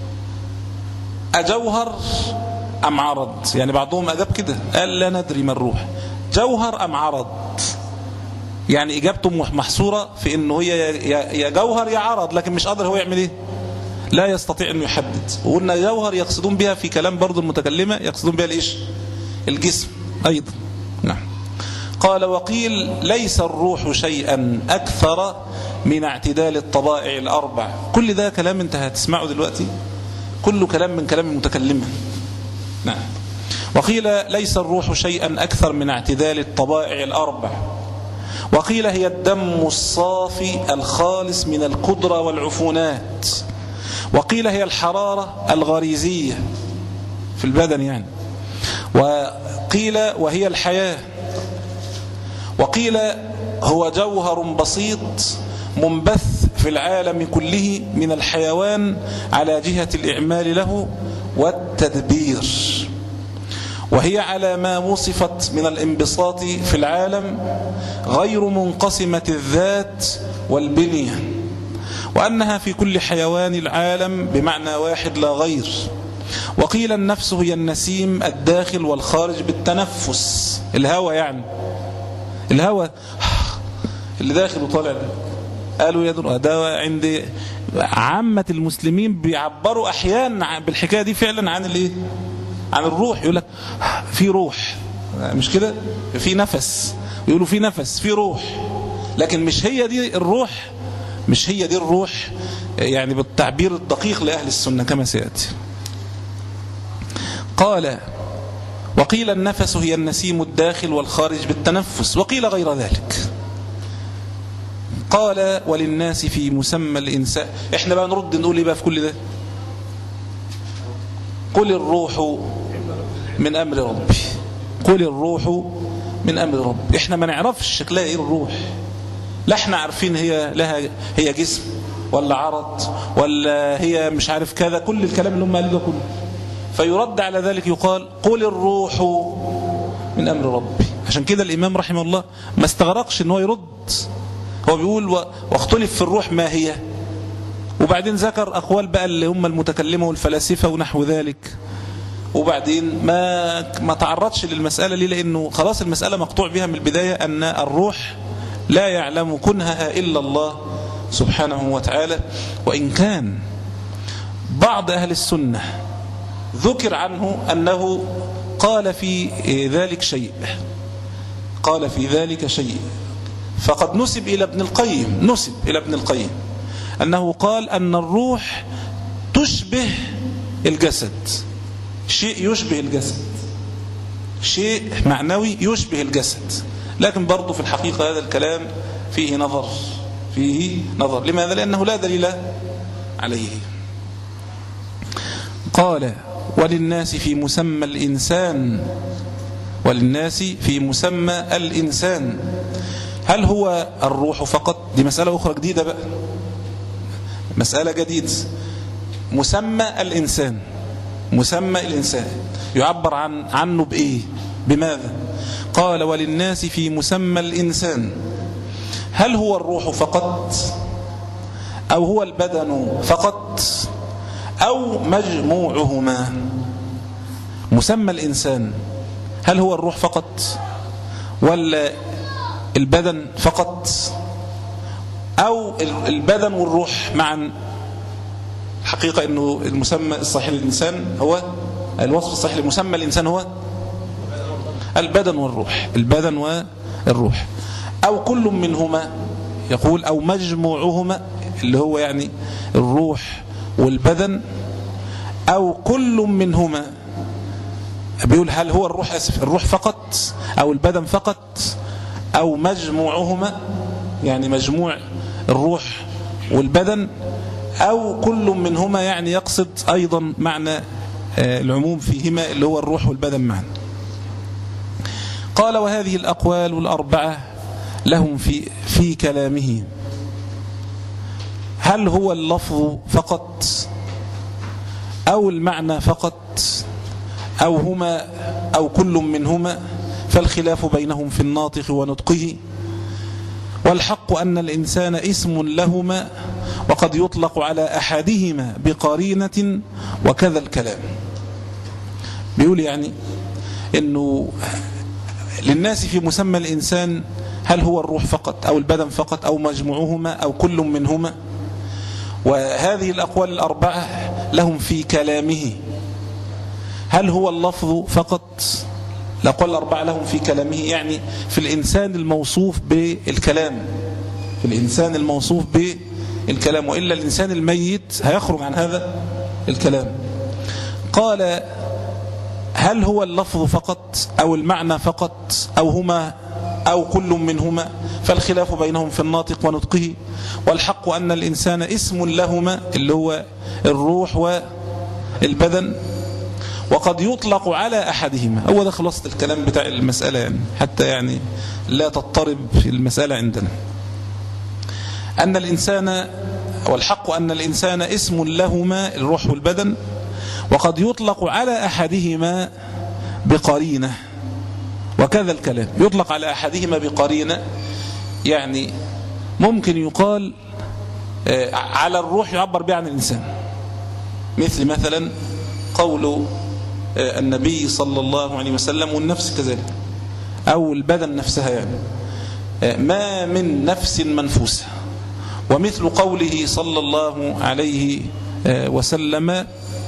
أجوهر أم عرض؟ يعني بعضهم أجاب كده قال: لا ندري ما الروح، جوهر أم عرض؟ يعني إجابته محصورة في إنه هي يا جوهر يا عرض، لكن مش قادر هو يعمل إيه؟ لا يستطيع أنه يحدد. وقلنا جوهر يقصدون بها في كلام برضو المتكلمة، يقصدون بها الإيش؟ الجسم أيضا. نعم. قال: وقيل ليس الروح شيئا أكثر من اعتدال الطبائع الأربع. كل ده كلام انت هتسمعه دلوقتي، كله كلام من كلام المتكلمة. نعم. وقيل ليس الروح شيئا أكثر من اعتدال الطبائع الأربع. وقيل هي الدم الصافي الخالص من القدرة والعفونات. وقيل هي الحرارة الغريزية في البدن يعني. وقيل وهي الحياة. وقيل هو جوهر بسيط منبث في العالم كله من الحيوان على جهة الإعمال له والتدبير، وهي على ما وصفت من الانبساط في العالم غير منقسمة الذات والبنية، وأنها في كل حيوان العالم بمعنى واحد لا غير. وقيل النفس هي النسيم الداخل والخارج بالتنفس، الهوى يعني الهوى اللي داخل وطالع. قالوا يدر ده عند عامة المسلمين بيعبروا أحيانا بالحكاية دي فعلا عن الايه؟ عن الروح. يقول لك في روح، مش كده؟ في نفس، يقولوا في نفس في روح، لكن مش هي دي الروح، مش هي دي الروح يعني بالتعبير الدقيق لأهل السنة كما سيأتي. قال: وقيل النفس هي النسيم الداخل والخارج بالتنفس، وقيل غير ذلك. قال: وللناس في مسمى الإنسان. احنا بقى نرد نقول ايه بقى في كل ده؟ قل الروح من أمر ربي. قل الروح من أمر ربي. احنا ما نعرفش شكلها ايه الروح، لا احنا عارفين هي لها هي جسم ولا عرض ولا هي مش عارف كذا، كل الكلام اللي هم قالوا ده كله. فيرد على ذلك يقال: قل الروح من أمر ربي. عشان كده الإمام رحمه الله ما استغرقش ان هو يرد، هو بيقول: واختلف في الروح ما هي، وبعدين ذكر أقوال بقى اللي هم المتكلمة والفلاسفة ونحو ذلك، وبعدين ما ما تعرضش للمسألة ليه، لأنه خلاص المسألة مقطوع بها من البداية أن الروح لا يعلم كنهها إلا الله سبحانه وتعالى. وإن كان بعض أهل السنة ذكر عنه أنه قال في ذلك شيء، قال في ذلك شيء فقد نسب إلى ابن القيم، نسب إلى ابن القيم أنه قال أن الروح تشبه الجسد، شيء يشبه الجسد، شيء معنوي يشبه الجسد. لكن برضو في الحقيقة هذا الكلام فيه نظر، فيه نظر. لماذا؟ لأنه لا دليل عليه. قال: وللناس في مسمى الإنسان وللناس في مسمى الإنسان. هل هو الروح فقط؟ دي مسألة أخرى جديدة بقى، مسألة جديدة. مسمى الإنسان، مسمى الإنسان يعبر عن عنه بإيه؟ بماذا؟ قال وللناس في مسمى الإنسان. هل هو الروح فقط، أو هو البدن فقط، أو مجموعهما؟ مسمى الإنسان هل هو الروح فقط، ولا البدن فقط، أو البدن والروح معا؟ الحقيقة أنه المسمى الصحيح للإنسان هو الوصف الصحيح لمسمى الإنسان هو البدن والروح، البدن والروح، أو كل منهما، يقول أو مجموعهما، اللي هو يعني الروح والبدن، أو كل منهما. بيقول هل هو الروح أسف الروح فقط، أو البدن فقط، أو مجموعهما، يعني مجموع الروح والبدن، أو كل منهما، يعني يقصد أيضا معنى العموم فيهما اللي هو الروح والبدن معا. قال وهذه الأقوال الأربعة لهم في, في كلامه. هل هو اللفظ فقط، أو المعنى فقط، أو هما، أو كل منهما؟ فالخلاف بينهم في الناطق ونطقه، والحق أن الإنسان اسم لهما، وقد يطلق على أحدهما بقرينة، وكذا الكلام. بيقول يعني أنه للناس في مسمى الإنسان هل هو الروح فقط، أو البدن فقط، أو مجموعهما، أو كل منهما؟ وهذه الأقوال الأربعة لهم في كلامه. هل هو اللفظ فقط؟ الأقوال الأربعة لهم في كلامه، يعني في الإنسان الموصوف بالكلام، في الإنسان الموصوف بالكلام، وإلا الإنسان الميت هيخرج عن هذا الكلام. قال هل هو اللفظ فقط، أو المعنى فقط، أو هما، أو كل منهما؟ فالخلاف بينهم في الناطق ونطقه، والحق أن الإنسان اسم لهما، اللي هو الروح والبدن، وقد يطلق على أحدهما. هو ده خلاصة الكلام بتاع المسألة، يعني حتى يعني لا تضطرب في المسألة عندنا. أن الإنسان، والحق أن الإنسان اسم لهما، الروح والبدن، وقد يطلق على أحدهما بقرينة، وكذا الكلام. يطلق على أحدهما بقرينة، يعني ممكن يقال على الروح يعبر به عن الإنسان، مثل مثلا قول النبي صلى الله عليه وسلم والنفس كذلك، أو البدن نفسها، يعني ما من نفس منفوسة. ومثل قوله صلى الله عليه وسلم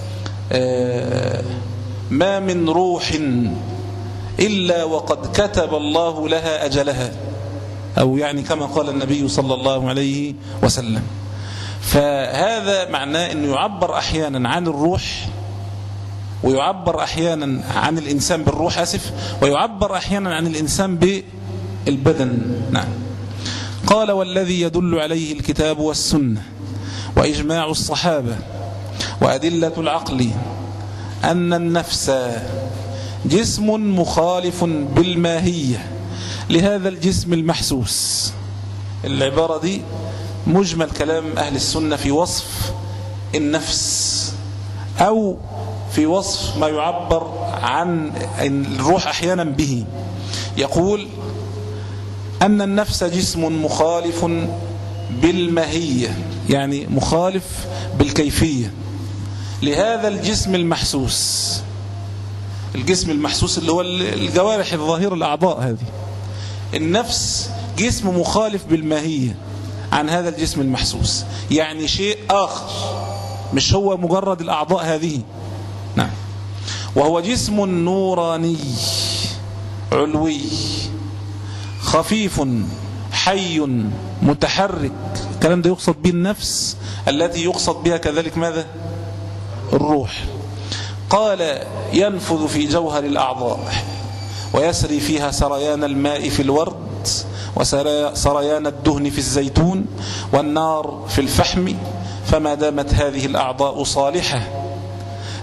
ما من روح إلا وقد كتب الله لها أجلها، أو يعني كما قال النبي صلى الله عليه وسلم. فهذا معناه أنه يعبر أحيانا عن الروح، ويعبر أحيانا عن الإنسان بالروح أسف ويعبر أحيانا عن الإنسان بالبدن. نعم. قال والذي يدل عليه الكتاب والسنة وإجماع الصحابة وأدلة العقل أن النفس جسم مخالف بالماهية لهذا الجسم المحسوس. العبارة دي مجمل كلام أهل السنة في وصف النفس، أو في وصف ما يعبر عن الروح أحيانا به. يقول أن النفس جسم مخالف بالماهية، يعني مخالف بالكيفية لهذا الجسم المحسوس. الجسم المحسوس اللي هو الجوارح الظاهرة، الأعضاء هذه. النفس جسم مخالف بالماهية عن هذا الجسم المحسوس، يعني شيء آخر، مش هو مجرد الأعضاء هذه. نعم. وهو جسم نوراني علوي خفيف حي متحرك. الكلام ده يقصد به النفس التي يقصد بها كذلك ماذا؟ الروح. قال ينفذ في جوهر الأعضاء ويسري فيها سريان الماء في الورد وسريان الدهن في الزيتون والنار في الفحم، فما دامت هذه الأعضاء صالحة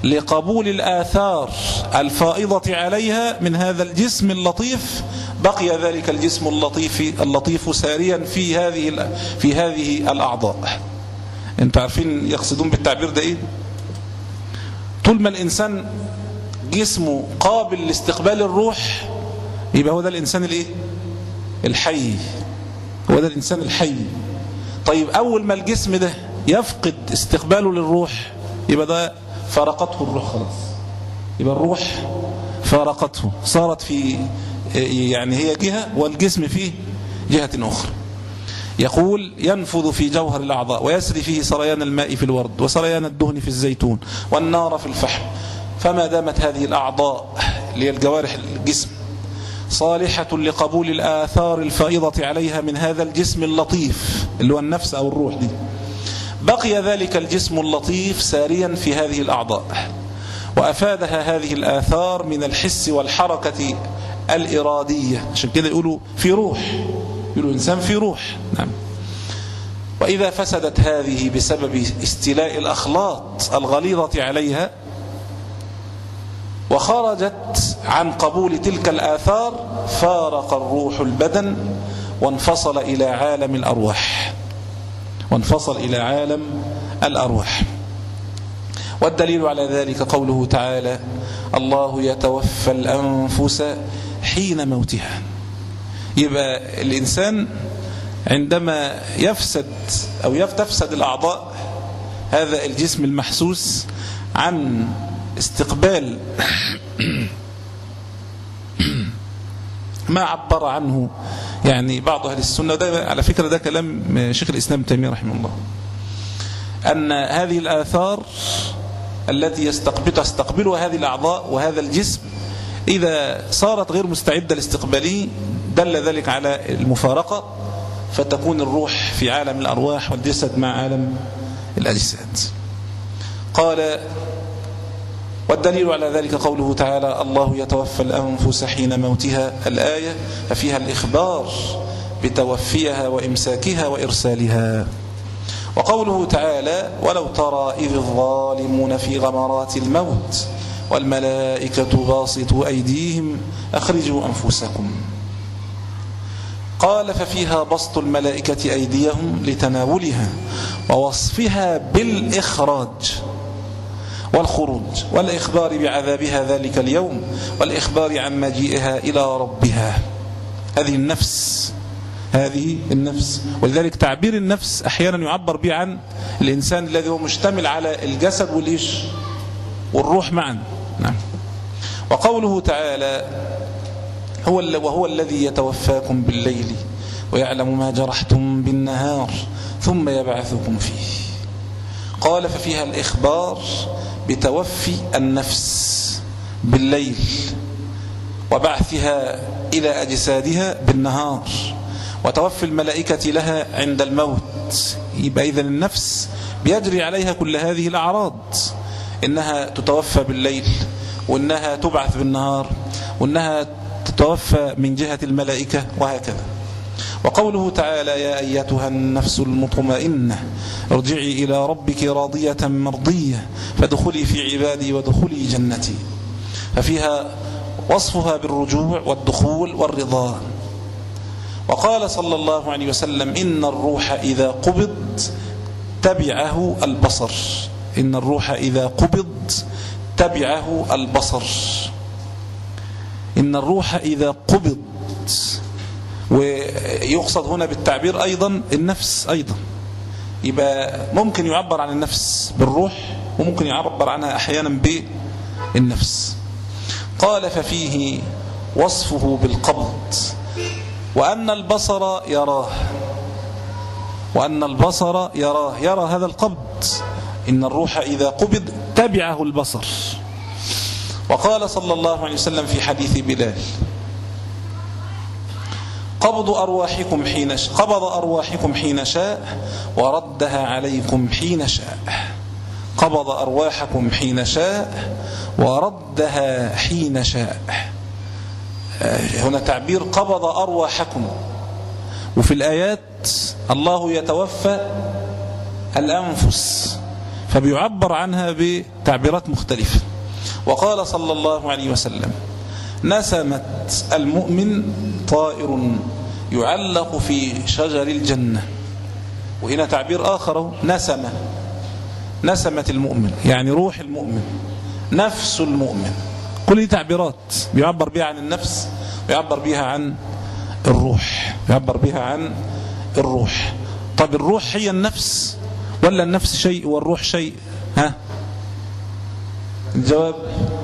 لقبول الآثار الفائضة عليها من هذا الجسم اللطيف، بقي ذلك الجسم اللطيف اللطيف ساريا في هذه في هذه الأعضاء. انتوا عارفين يقصدون بالتعبير ده ايه؟ طول ما الإنسان جسمه قابل لاستقبال الروح يبقى هو ده الإنسان الايه؟ الحي، هو ده الإنسان الحي. طيب أول ما الجسم ده يفقد استقباله للروح يبقى ده فارقته الروح خلاص، يبقى الروح فارقته، صارت في يعني هي جهة والجسم فيه جهة أخرى. يقول ينفذ في جوهر الأعضاء ويسري فيه سريان الماء في الورد وسريان الدهن في الزيتون والنار في الفحم، فما دامت هذه الأعضاء اللي هي الجوارح الجسم صالحة لقبول الآثار الفائضة عليها من هذا الجسم اللطيف اللي هو النفس أو الروح دي، بقي ذلك الجسم اللطيف ساريا في هذه الأعضاء، وأفادها هذه الآثار من الحس والحركة الإرادية. عشان كده يقولوا في روح، يقولوا إنسان في روح. نعم. وإذا فسدت هذه بسبب استيلاء الأخلاط الغليظة عليها وخرجت عن قبول تلك الآثار فارق الروح البدن وانفصل إلى عالم الأرواح، وانفصل إلى عالم الأرواح. والدليل على ذلك قوله تعالى الله يتوفى الأنفس حين موتها. يبقى الإنسان عندما يفسد أو تفسد الأعضاء هذا الجسم المحسوس عن استقبال ما عبر عنه يعني بعض أهل السنة، ده على فكرة ده كلام شيخ الإسلام ابن تيمية رحمه الله، أن هذه الآثار التي يستقبل تستقبلها هذه الأعضاء وهذا الجسم إذا صارت غير مستعدة لاستقباله دل ذلك على المفارقة، فتكون الروح في عالم الأرواح والجسد مع عالم الأجساد. قال والدليل على ذلك قوله تعالى الله يتوفى الأنفس حين موتها، الآية ففيها الإخبار بتوفيها وإمساكها وإرسالها. وقوله تعالى ولو ترى إذ الظالمون في غمرات الموت والملائكة باسطوا أيديهم أخرجوا أنفسكم، قال ففيها بسط الملائكة أيديهم لتناولها ووصفها بالإخراج والخروج والإخبار بعذابها ذلك اليوم والإخبار عن مجيئها إلى ربها. هذه النفس، هذه النفس. ولذلك تعبير النفس أحيانا يعبر به عن الإنسان الذي هو مشتمل على الجسد والإيش والروح معا. نعم. وقوله تعالى هو وهو الذي يتوفاكم بالليل ويعلم ما جرحتم بالنهار ثم يبعثكم فيه، قال ففيها الإخبار بتوفي النفس بالليل وبعثها إلى أجسادها بالنهار وتوفي الملائكة لها عند الموت. يبقى إذن النفس بيجري عليها كل هذه الأعراض، إنها تتوفى بالليل وإنها تبعث بالنهار وإنها تتوفى من جهة الملائكة وهكذا. وقوله تعالى يا أيتها النفس المطمئنة ارجعي إلى ربك راضية مرضية فادخلي في عبادي وادخلي جنتي، ففيها وصفها بالرجوع والدخول والرضا. وقال صلى الله عليه وسلم إن الروح إذا قبض تبعه البصر، إن الروح إذا قبض تبعه البصر، إن الروح إذا قبض. ويقصد هنا بالتعبير أيضا النفس أيضا، يبقى ممكن يعبر عن النفس بالروح وممكن يعبر عنها أحيانا بالنفس. قال ففيه وصفه بالقبض وأن البصر يراه، وأن البصر يراه يرى هذا القبض، إن الروح إذا قبض تبعه البصر. وقال صلى الله عليه وسلم في حديث بلال قبض أرواحكم حين شاء قبض أرواحكم حين شاء وردها عليكم حين شاء، قبض أرواحكم حين شاء وردها حين شاء. هنا تعبير قبض أرواحكم، وفي الآيات الله يتوفى الأنفس فبيعبر عنها بتعبيرات مختلفة. وقال صلى الله عليه وسلم: نسمة المؤمن طائر يعلق في شجر الجنة. وهنا تعبير آخر: نسمة، نسمة المؤمن يعني روح المؤمن، نفس المؤمن. كل دي تعبيرات بيعبر بها عن النفس، بيعبر بها عن الروح، بيعبر بها عن الروح. طب الروح هي النفس ولا النفس شيء والروح شيء؟ ها الجواب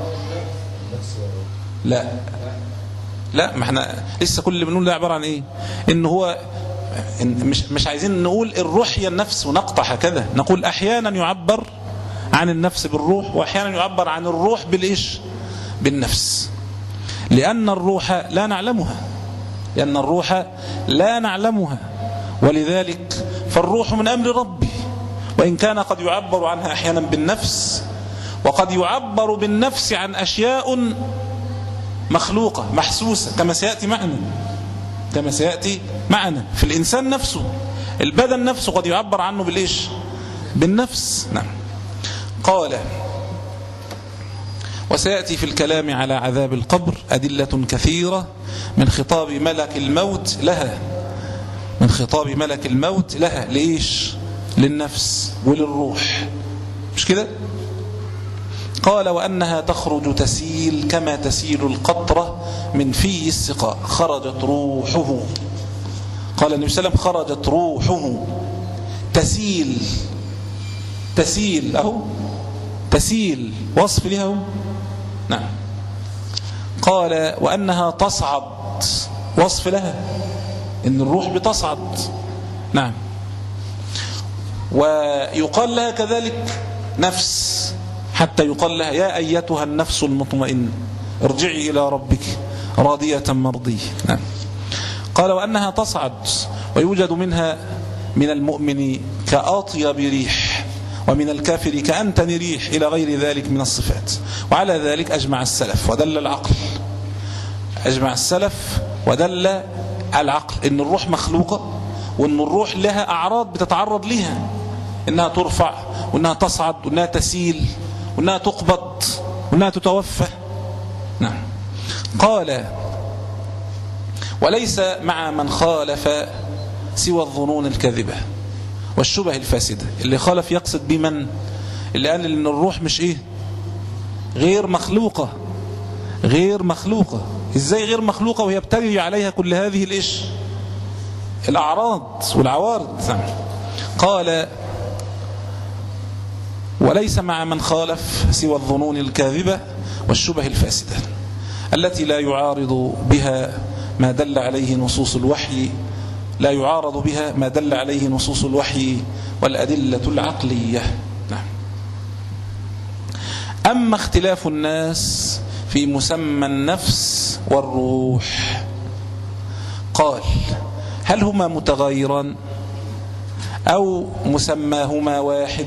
لا لا. ما احنا لسه كل اللي بنقول ده عبارة عن ايه؟ ان هو مش مش عايزين نقول الروح هي النفس ونقطع هكذا. نقول احيانا يعبر عن النفس بالروح، واحيانا يعبر عن الروح بالايش؟ بالنفس. لان الروح لا نعلمها، لان الروح لا نعلمها، ولذلك فالروح من امر ربي، وان كان قد يعبر عنها احيانا بالنفس، وقد يعبر بالنفس عن اشياء مخلوقة محسوسة كما سيأتي معنا، كما سيأتي معنا في الإنسان نفسه. البدن نفسه قد يعبر عنه بالإيش؟ بالنفس. نعم. قال: وسيأتي في الكلام على عذاب القبر أدلة كثيرة من خطاب ملك الموت لها، من خطاب ملك الموت لها. ليش؟ للنفس وللروح، مش كده؟ قال: وأنها تخرج تسيل كما تسيل القطرة من في السقاء. خرجت روحه. قال النبي صلى الله عليه وسلم: خرجت روحه تسيل. تسيل أهو، تسيل وصف لها أهو. نعم. قال: وأنها تصعد، وصف لها إن الروح بتصعد. نعم. ويقال لها كذلك نفس، حتى يقال لها: يا أيتها النفس المطمئنة ارجعي إلى ربك راضية مرضية. نعم. قال: وأنها تصعد ويوجد منها من المؤمن كأطيب ريح، ومن الكافر كأنتن ريح، إلى غير ذلك من الصفات. وعلى ذلك أجمع السلف ودل العقل، أجمع السلف ودل العقل إن الروح مخلوقة، وإن الروح لها أعراض بتتعرض لها، إنها ترفع، وإنها تصعد، وإنها تسيل، وإنها تقبض، وإنها تتوفى. نعم. قال: وليس مع من خالف سوى الظنون الكاذبة والشبه الفاسدة. اللي خالف يقصد بمن؟ اللي قال إن الروح مش إيه؟ غير مخلوقة. غير مخلوقة. إزاي غير مخلوقة وهي بتجري عليها كل هذه الإيش؟ الأعراض والعوارض. نعم. قال: وليس مع من خالف سوى الظنون الكاذبة والشبه الفاسدة التي لا يعارض بها ما دل عليه نصوص الوحي، لا يعارض بها ما دل عليه نصوص الوحي والأدلة العقلية. نعم. أما اختلاف الناس في مسمى النفس والروح، قال: هل هما متغايران أو مسماهما واحد؟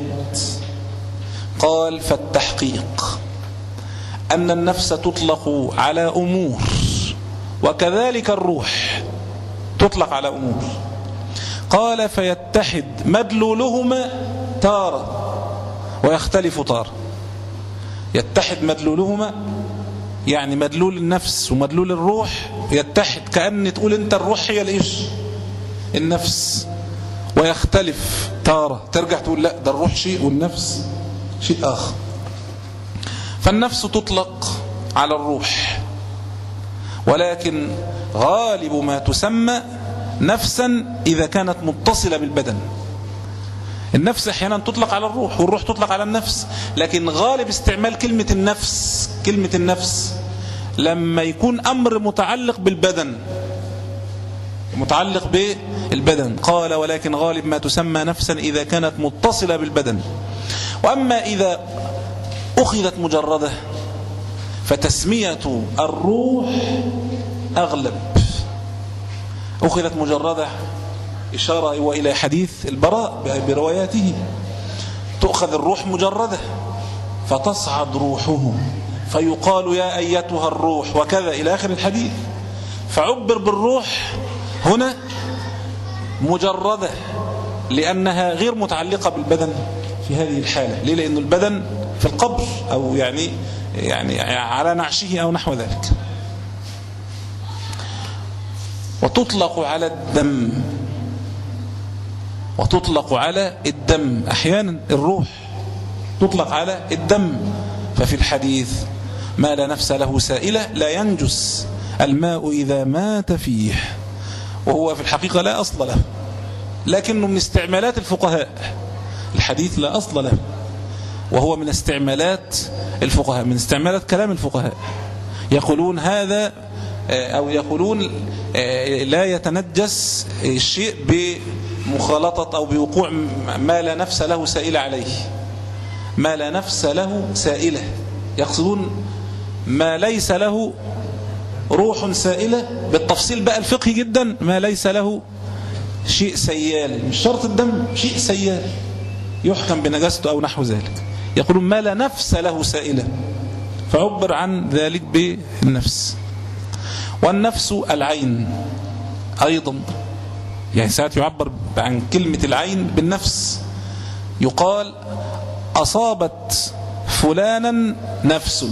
قال: فالتحقيق أن النفس تطلق على أمور، وكذلك الروح تطلق على أمور. قال: فيتحد مدلولهما تارة ويختلف تارة. يتحد مدلولهما يعني مدلول النفس ومدلول الروح يتحد، كأن تقول أنت الروح هي الإيش؟ النفس. ويختلف تارة، ترجع تقول لا ده الروح شيء والنفس شيء آخر. فالنفس تطلق على الروح، ولكن غالب ما تسمى نفسا إذا كانت متصلة بالبدن. النفس احيانا تطلق على الروح، والروح تطلق على النفس، لكن غالب استعمال كلمة النفس، كلمة النفس لما يكون أمر متعلق بالبدن، متعلق بالبدن. قال: ولكن غالب ما تسمى نفسا إذا كانت متصلة بالبدن. وأما إذا أخذت مجردة فتسمية الروح أغلب. أخذت مجردة إشارة وإلى حديث البراء برواياته، تؤخذ الروح مجردة فتصعد روحه فيقال: يا أيتها الروح، وكذا إلى آخر الحديث. فعبر بالروح هنا مجردة لأنها غير متعلقة بالبدن في هذه الحالة. ليه؟ لأن البدن في القبر أو يعني يعني على نعشه أو نحو ذلك. وتطلق على الدم، وتطلق على الدم أحيانا الروح تطلق على الدم. ففي الحديث ما لا نفس له سائلة لا ينجس الماء إذا مات فيه، وهو في الحقيقة لا أصل له، لكنه من استعمالات الفقهاء. الحديث لا أصل له، وهو من استعمالات الفقهاء، من استعمالات كلام الفقهاء. يقولون هذا أو يقولون لا يتنجس الشيء بمخالطة أو بوقوع ما لا نفس له سائلة عليه، ما لا نفس له سائلة. يقصدون ما ليس له روح سائلة بالتفصيل بقى الفقهي جدا، ما ليس له شيء سيال، مش شرط الدم، شيء سيال يحكم بنجاسته أو نحو ذلك. يقولون ما لا نفس له سائلة، فعبر عن ذلك بالنفس. والنفس العين أيضا، يعني ساعات يعبر عن كلمة العين بالنفس. يقال أصابت فلانا نفس،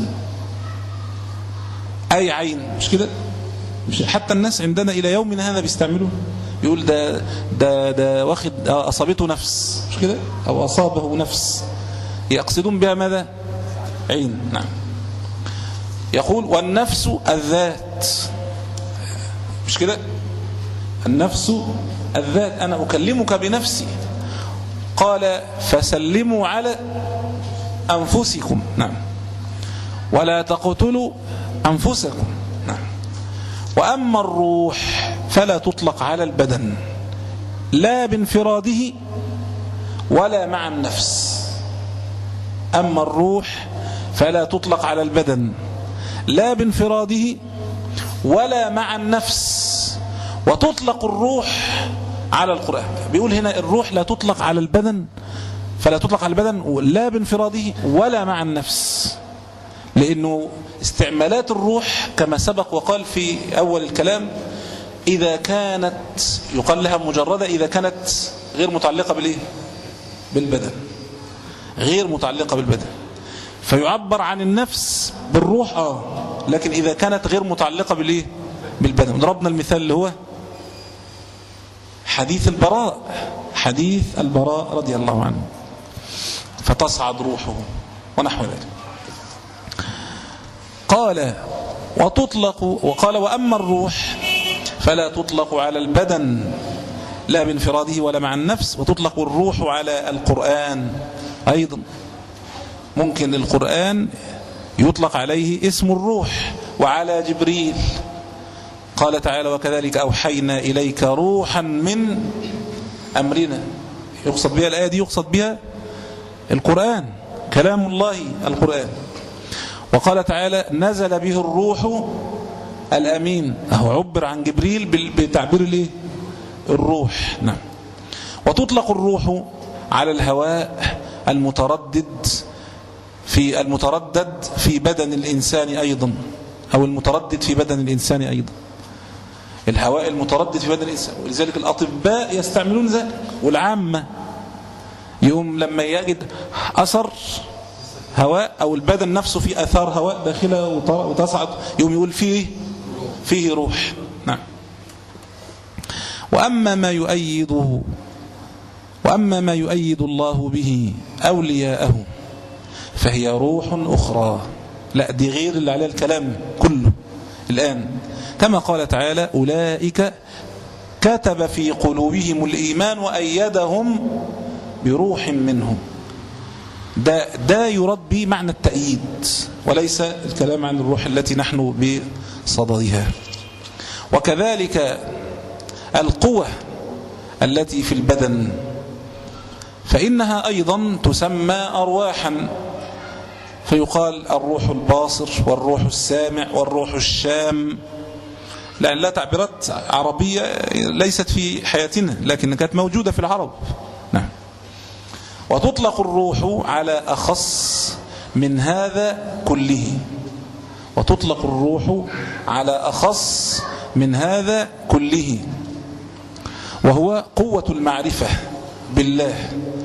أي عين، مش كده؟ مش حتى الناس عندنا إلى يومنا هذا بيستعملوه، يقول ده ده ده واخد أصابته نفس، مش كده؟ أو أصابه نفس، يقصدون بها ماذا؟ عين. نعم. يقول والنفس الذات، مش كده؟ النفس الذات، أنا أكلمك بنفسي. قال فسلموا على أنفسكم. نعم. ولا تقتلوا أنفسكم. نعم. وأما الروح فلا تطلق على البدن لا بانفراده ولا مع النفس. أما الروح فلا تطلق على البدن لا بانفراده ولا مع النفس. وتطلق الروح على القرآن. بيقول هنا الروح لا تطلق على البدن، فلا تطلق على البدن لا بانفراده ولا مع النفس، لأنه استعمالات الروح كما سبق وقال في أول الكلام إذا كانت يقال لها مجردة إذا كانت غير متعلقة بالإيه؟ بالبدن، غير متعلقة بالبدن. فيعبر عن النفس بالروح آه لكن إذا كانت غير متعلقة بالإيه؟ بالبدن. ضربنا المثال اللي هو حديث البراء، حديث البراء رضي الله عنه، فتصعد روحه ونحو ذلك. قال وتطلق، وقال وأما الروح فلا تطلق على البدن لا بانفراده ولا مع النفس. وتطلق الروح على القرآن أيضا، ممكن القرآن يطلق عليه اسم الروح، وعلى جبريل. قال تعالى وكذلك أوحينا إليك روحا من أمرنا. يقصد بها الآية دي، يقصد بها القرآن، كلام الله القرآن. وقال تعالى نزل به الروح الأمين، أهو عبر عن جبريل بتعبير الايه؟ الروح. نعم. وتطلق الروح على الهواء المتردد في المتردد في بدن الإنسان أيضا، أو المتردد في بدن الإنسان أيضا، الهواء المتردد في بدن الإنسان. ولذلك الأطباء يستعملون ذلك، والعامة يوم لما يجد أثر هواء أو البدن نفسه فيه أثار هواء داخله وتصعد، يوم يقول فيه فيه روح. نعم. وأما ما يؤيده وأما ما يؤيد الله به أولياءه فهي روح أخرى. لا دي غير اللي عليه الكلام كله الآن، كما قال تعالى أولئك كتب في قلوبهم الإيمان وأيدهم بروح منه. ده, ده يرد به معنى التأييد، وليس الكلام عن الروح التي نحن بصددها. وكذلك القوة التي في البدن فإنها أيضا تسمى أرواحا، فيقال الروح الباصر والروح السامع والروح الشام، لأن لا تعبيرات عربية ليست في حياتنا لكن كانت موجودة في العرب. نعم. وتطلق الروح على أخص من هذا كله، وتطلق الروح على أخص من هذا كله، وهو قوة المعرفة بالله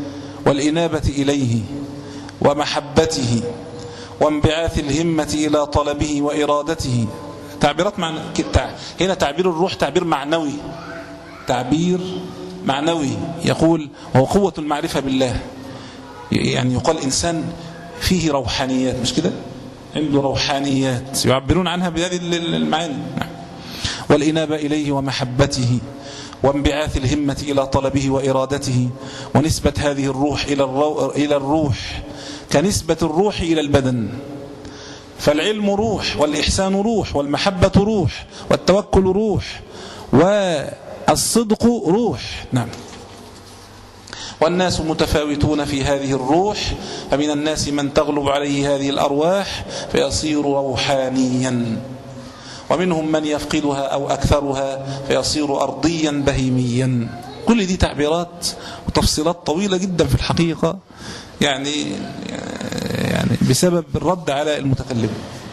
والإنابة إليه ومحبته وانبعاث الهمة إلى طلبه وإرادته. تعبيرات معنى... هنا تعبير الروح تعبير معنوي، تعبير معنوي يقول وهو قوة المعرفة بالله. يعني يقال إنسان فيه روحانيات، مش كده؟ عنده روحانيات يعبرون عنها بهذه المعاني. والإنابة إليه ومحبته وانبعاث الهمة إلى طلبه وإرادته، ونسبة هذه الروح إلى الرو... إلى الروح كنسبة الروح إلى البدن. فالعلم روح، والإحسان روح، والمحبة روح، والتوكل روح، والصدق روح. نعم. والناس متفاوتون في هذه الروح، فمن الناس من تغلب عليه هذه الأرواح فيصير روحانيا، ومنهم من يفقدها أو أكثرها فيصير أرضيا بهيميا. كل دي تعبيرات وتفصيلات طويلة جدا في الحقيقة، يعني يعني بسبب الرد على المتكلم.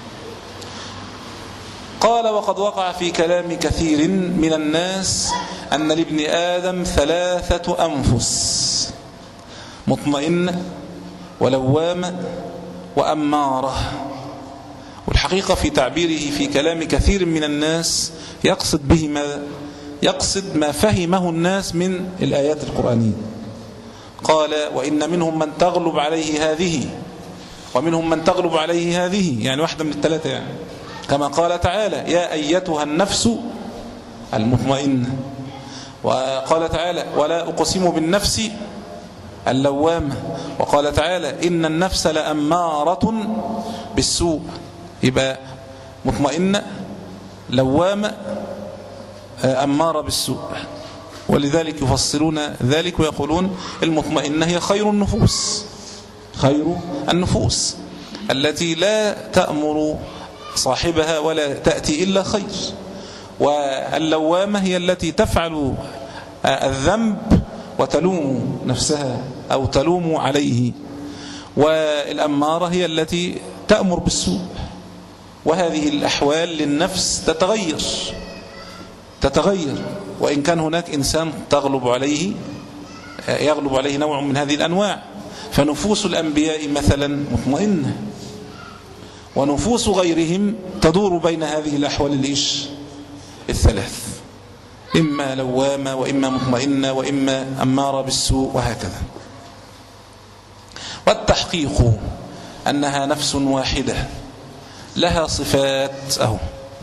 قال وقد وقع في كلام كثير من الناس أن لابن آدم ثلاثة أنفس: مطمئنة ولوامة وأمارة. والحقيقة في تعبيره في كلام كثير من الناس يقصد به ما يقصد ما فهمه الناس من الآيات القرآنية. قال وإن منهم من تغلب عليه هذه ومنهم من تغلب عليه هذه، يعني واحدة من الثلاثة، يعني كما قال تعالى يا أيتها النفس المطمئنة، وقال تعالى ولا أقسم بالنفس اللوامة، وقال تعالى إن النفس لأمارة بالسوء. يبقى مطمئنة، لوامة، أمارة بالسوء. ولذلك يفسرون ذلك ويقولون المطمئنة هي خير النفوس، خير النفوس التي لا تأمر صاحبها ولا تأتي إلا خير. واللوامة هي التي تفعل الذنب وتلوم نفسها أو تلوم عليه. والأمارة هي التي تأمر بالسوء. وهذه الأحوال للنفس تتغير تتغير وإن كان هناك إنسان تغلب عليه يغلب عليه نوع من هذه الأنواع. فنفوس الأنبياء مثلا مطمئنة، ونفوس غيرهم تدور بين هذه الأحوال الإيش الثلاث، إما لوامة وإما مطمئنة وإما أمارة بالسوء، وهكذا. والتحقيق أنها نفس واحدة لها صفات. أهو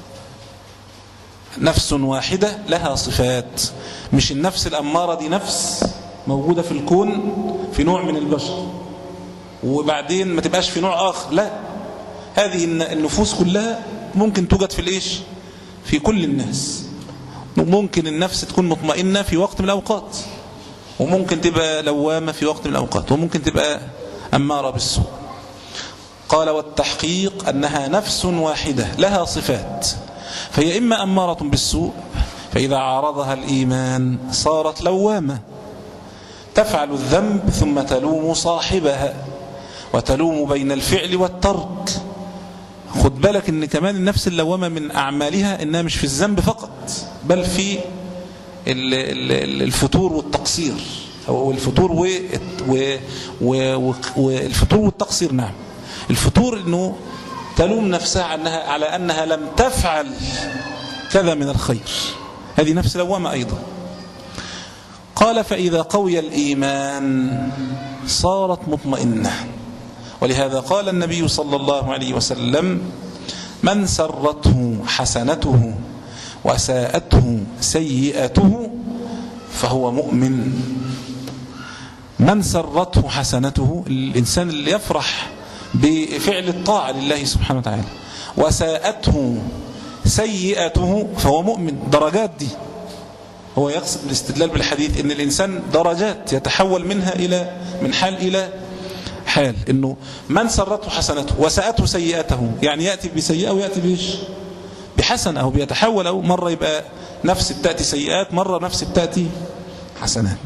نفس واحدة لها صفات، مش النفس الأمارة دي نفس موجودة في الكون في نوع من البشر وبعدين ما تبقاش في نوع آخر، لا، هذه النفوس كلها ممكن توجد في الإيش في كل الناس. ممكن النفس تكون مطمئنة في وقت من الأوقات، وممكن تبقى لوامة في وقت من الأوقات، وممكن تبقى أمارة بالسوء. قال والتحقيق أنها نفس واحدة لها صفات، فهي إما أمارة بالسوء، فإذا عارضها الإيمان صارت لوامة تفعل الذنب ثم تلوم صاحبها وتلوم بين الفعل والترك. خد بالك ان كمان النفس اللوامة من أعمالها إنها مش في الذنب فقط، بل في الفتور والتقصير، أو الفتور والفتور والتقصير. نعم، الفتور إنه تلوم نفسها عنها على أنها لم تفعل كذا من الخير، هذه نفس لوامة أيضا. قال فإذا قوي الإيمان صارت مطمئنة. ولهذا قال النبي صلى الله عليه وسلم من سرته حسنته وساءته سيئته فهو مؤمن. من سرته حسنته، الإنسان اللي يفرح بفعل الطاعة لله سبحانه وتعالى، وساءته سيئته فهو مؤمن. درجات دي، هو يقصد بالاستدلال بالحديث ان الإنسان درجات يتحول منها إلى من حال إلى حال. انه من سرته حسنته وساءته سيئته، يعني يأتي بسيئة ويأتي بإيش بحسنة، أو بيتحول، أو مرة يبقى نفس بتأتي سيئات، مرة نفس بتأتي حسنات.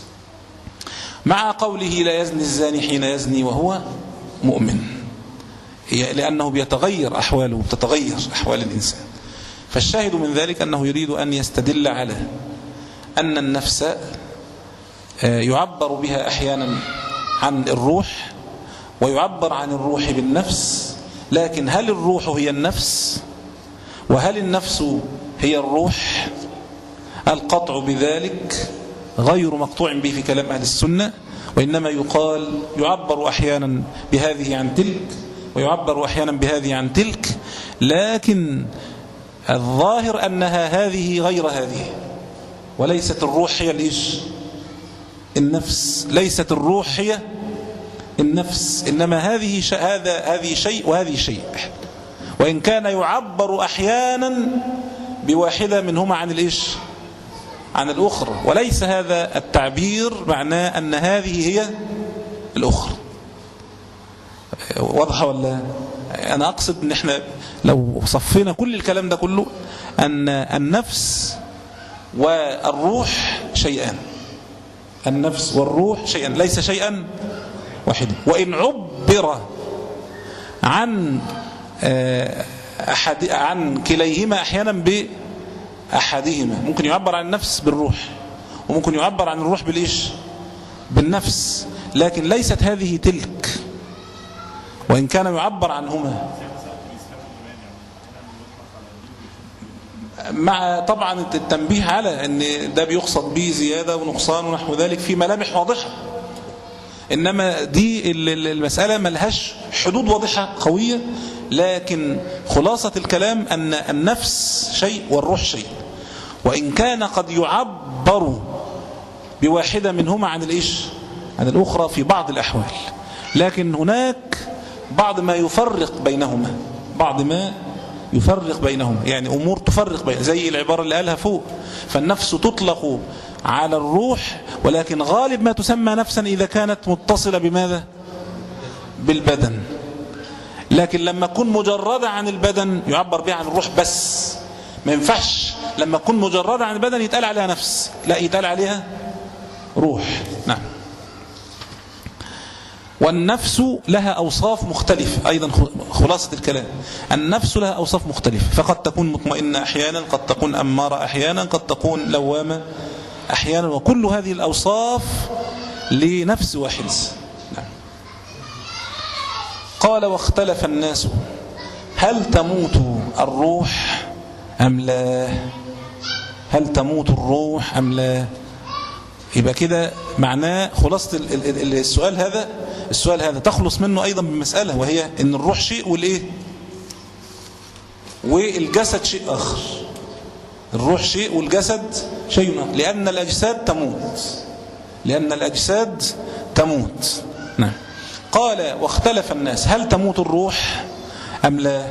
مع قوله لا يزني الزاني حين يزني وهو مؤمن، لأنه بيتغير أحواله، بتتغير أحوال الإنسان. فالشاهد من ذلك أنه يريد أن يستدل على أن النفس يعبر بها أحيانا عن الروح ويعبر عن الروح بالنفس، لكن هل الروح هي النفس وهل النفس هي الروح؟ القطع بذلك غير مقطوع به في كلام أهل السنة، وإنما يقال يعبر أحيانا بهذه عن تلك ويعبر أحيانا بهذه عن تلك، لكن الظاهر أنها هذه غير هذه، وليست الروح هي الإيش؟ النفس. ليست الروح هي النفس، إنما هذه ش... هذا هذه شيء وهذه شيء، وإن كان يعبر أحيانا بواحدة منهما عن الإيش؟ عن الأخرى، وليس هذا التعبير معناه أن هذه هي الأخرى. واضحة ولا؟ أنا أقصد أن احنا لو صفينا كل الكلام ده كله أن النفس والروح شيئان، النفس والروح شيئان، ليس شيئا واحدا. وإن عبر عن أحد عن كليهما أحيانا بأحدهما، ممكن يعبر عن النفس بالروح وممكن يعبر عن الروح بالإيش؟ بالنفس، لكن ليست هذه تلك، وإن كان يعبر عنهما مع طبعا التنبيه على أن ده بيقصد به زيادة ونقصان ونحو ذلك في ملامح واضحة، إنما دي المسألة ملهاش حدود واضحة قوية، لكن خلاصة الكلام أن النفس شيء والروح شيء، وإن كان قد يعبر بواحدة منهما عن الإيش؟ عن الأخرى في بعض الأحوال، لكن هناك بعض ما يفرق بينهما، بعض ما يفرق بينهما، يعني أمور تفرق بين، زي العبارة اللي قالها فوق، فالنفس تطلق على الروح، ولكن غالب ما تسمى نفسا إذا كانت متصلة بماذا؟ بالبدن، لكن لما تكون مجردة عن البدن يعبر بها عن الروح بس، ما ينفعش لما تكون مجردة عن البدن يتقال عليها نفس، لا يتقال عليها روح. نعم. والنفس لها أوصاف مختلفة أيضا، خلاصة الكلام النفس لها أوصاف مختلفة، فقد تكون مطمئنة أحيانا، قد تكون أمارة أحيانا، قد تكون لوامة أحيانا، وكل هذه الأوصاف لنفس واحد. نعم. قال واختلف الناس هل تموت الروح أم لا؟ هل تموت الروح أم لا؟ يبقى كده معناه خلاصة السؤال هذا، السؤال هذا تخلص منه أيضا بمسألة، وهي إن الروح شيء والإيه؟ والجسد شيء آخر. الروح شيء والجسد شيء آخر، لأن الأجساد تموت، لأن الأجساد تموت. نعم. قال واختلف الناس هل تموت الروح أم لا؟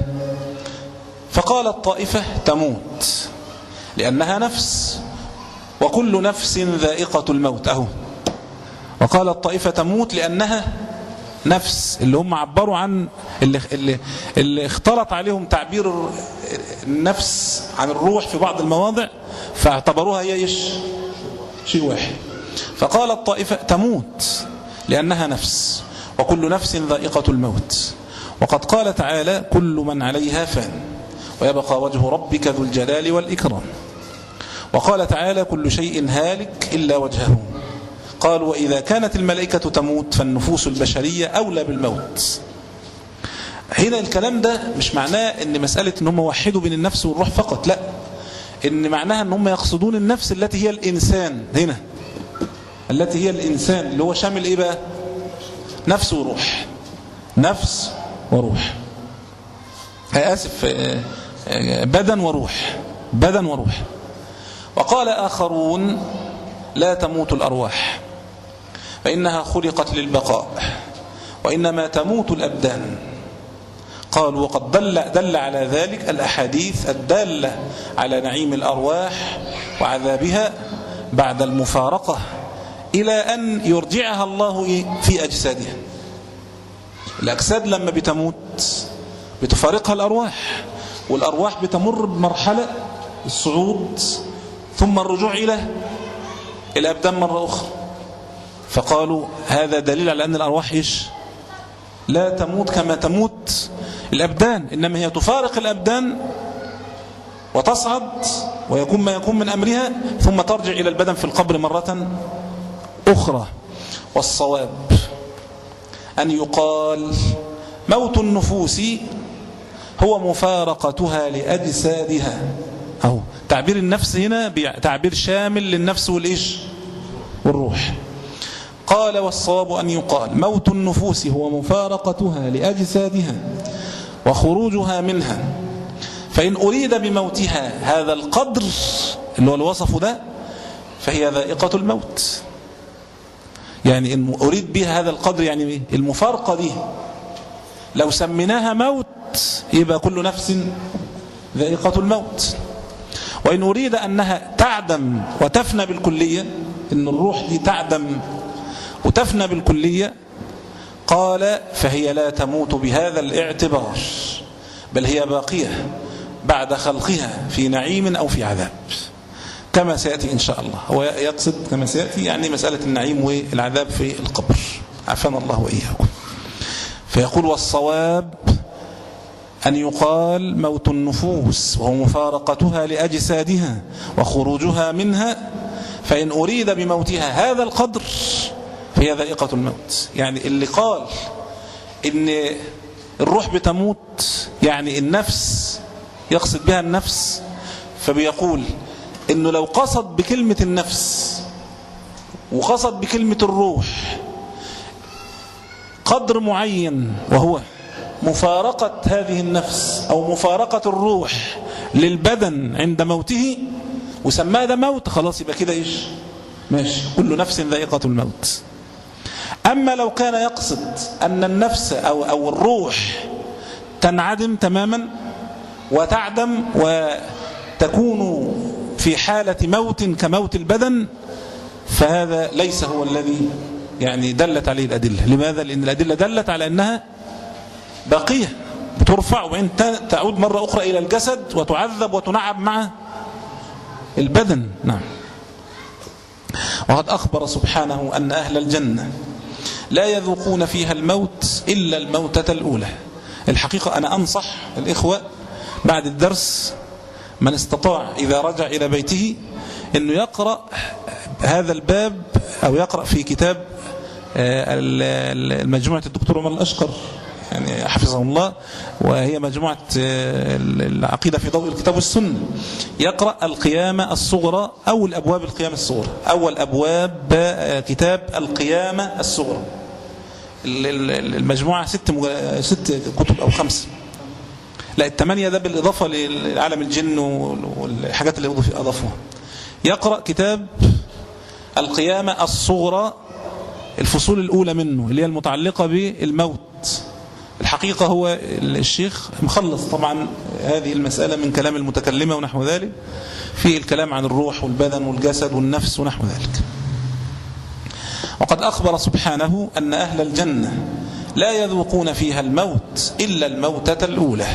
فقال الطائفة تموت لأنها نفس، وكل نفس ذائقة الموت أهو. وقال الطائفة تموت لأنها نفس، اللي هم عبروا عن اللي, اللي, اللي اختلط عليهم تعبير النفس عن الروح في بعض المواضع، فاعتبروها هي ايش؟ شيء واحد. فقال الطائفة تموت لأنها نفس، وكل نفس ذائقة الموت، وقد قال تعالى كل من عليها فان ويبقى وجه ربك ذو الجلال والإكرام. وقال تعالى كل شيء هالك إلا وجهه. قال وإذا كانت الملائكة تموت فالنفوس البشرية أولى بالموت. هنا الكلام ده مش معناه ان مسألة ان هم وحدوا بين النفس والروح فقط، لا، ان معناها ان هم يقصدون النفس التي هي الإنسان، هنا التي هي الإنسان اللي هو شامل ايه بقى؟ نفس وروح، نفس وروح، آسف بدن وروح، بدن وروح. وقال آخرون لا تموت الأرواح فإنها خلقت للبقاء وإنما تموت الأبدان. قالوا وقد دل, دل على ذلك الأحاديث الدالة على نعيم الأرواح وعذابها بعد المفارقة إلى أن يرجعها الله في أجسادها. الأجساد لما بتموت بتفارقها الأرواح، والأرواح بتمر بمرحلة الصعود ثم الرجوع إلى الأبدان مرة أخرى. فقالوا هذا دليل على أن الأرواح إيش؟ لا تموت كما تموت الأبدان، إنما هي تفارق الأبدان وتصعد ويكون ما يكون من أمرها ثم ترجع إلى البدن في القبر مرة أخرى. والصواب أن يقال موت النفوس هو مفارقتها لأجسادها. أو تعبير النفس هنا تعبير شامل للنفس والإيش والروح. قال والصواب أن يقال موت النفوس هو مفارقتها لأجسادها وخروجها منها، فإن أريد بموتها هذا القدر اللي هو الوصف ده فهي ذائقة الموت. يعني إن أريد بها هذا القدر يعني المفارقة دي لو سميناها موت يبقى كل نفس ذائقة الموت. وإن أريد أنها تعدم وتفنى بالكلية، إن الروح دي تعدم وتفنى بالكلية، قال فهي لا تموت بهذا الاعتبار، بل هي باقية بعد خلقها في نعيم أو في عذاب، كما سيأتي إن شاء الله. هو يقصد كما سيأتي يعني مسألة النعيم والعذاب في القبر، عافانا الله وإياكم. فيقول والصواب أن يقال موت النفوس وهو مفارقتها لأجسادها وخروجها منها، فإن أريد بموتها هذا القدر فهي ذائقة الموت. يعني اللي قال إن الروح بتموت يعني النفس، يقصد بها النفس، فبيقول إنه لو قصد بكلمة النفس وقصد بكلمة الروح قدر معين وهو مفارقة هذه النفس أو مفارقة الروح للبدن عند موته وسماه ده موت، خلاص يبقى كده إيش ماشي، كل نفس ذائقة الموت. أما لو كان يقصد أن النفس أو, أو الروح تنعدم تماما وتعدم وتكون في حالة موت كموت البدن، فهذا ليس هو الذي يعني دلت عليه الأدلة. لماذا؟ لأن الأدلة دلت على أنها باقية بترفع وبعدين تعود مرة أخرى إلى الجسد وتعذب وتنعم مع البدن. نعم. وقد أخبر سبحانه أن أهل الجنة لا يذوقون فيها الموت إلا الموتة الأولى. الحقيقة أنا أنصح الإخوة بعد الدرس من استطاع إذا رجع إلى بيته أنه يقرأ هذا الباب أو يقرأ في كتاب المجموعة الدكتور عمر الأشقر يعني حفظه الله، وهي مجموعة العقيدة في ضوء الكتاب والسنة. يقرأ القيامة الصغرى أو الأبواب القيامة الصغرى، أول أبواب كتاب القيامة الصغرى. المجموعة ست, مج... ست كتب أو خمسة، لا الثمانية ده بالإضافة لعالم الجن والحاجات اللي أضافوها. يقرأ كتاب القيامة الصغرى الفصول الأولى منه اللي هي المتعلقة بالموت. الحقيقة هو الشيخ مخلص طبعا هذه المسألة من كلام المتكلمة ونحو ذلك في الكلام عن الروح والبدن والجسد والنفس ونحو ذلك. وقد أخبر سبحانه أن أهل الجنة لا يذوقون فيها الموت إلا الموتة الأولى.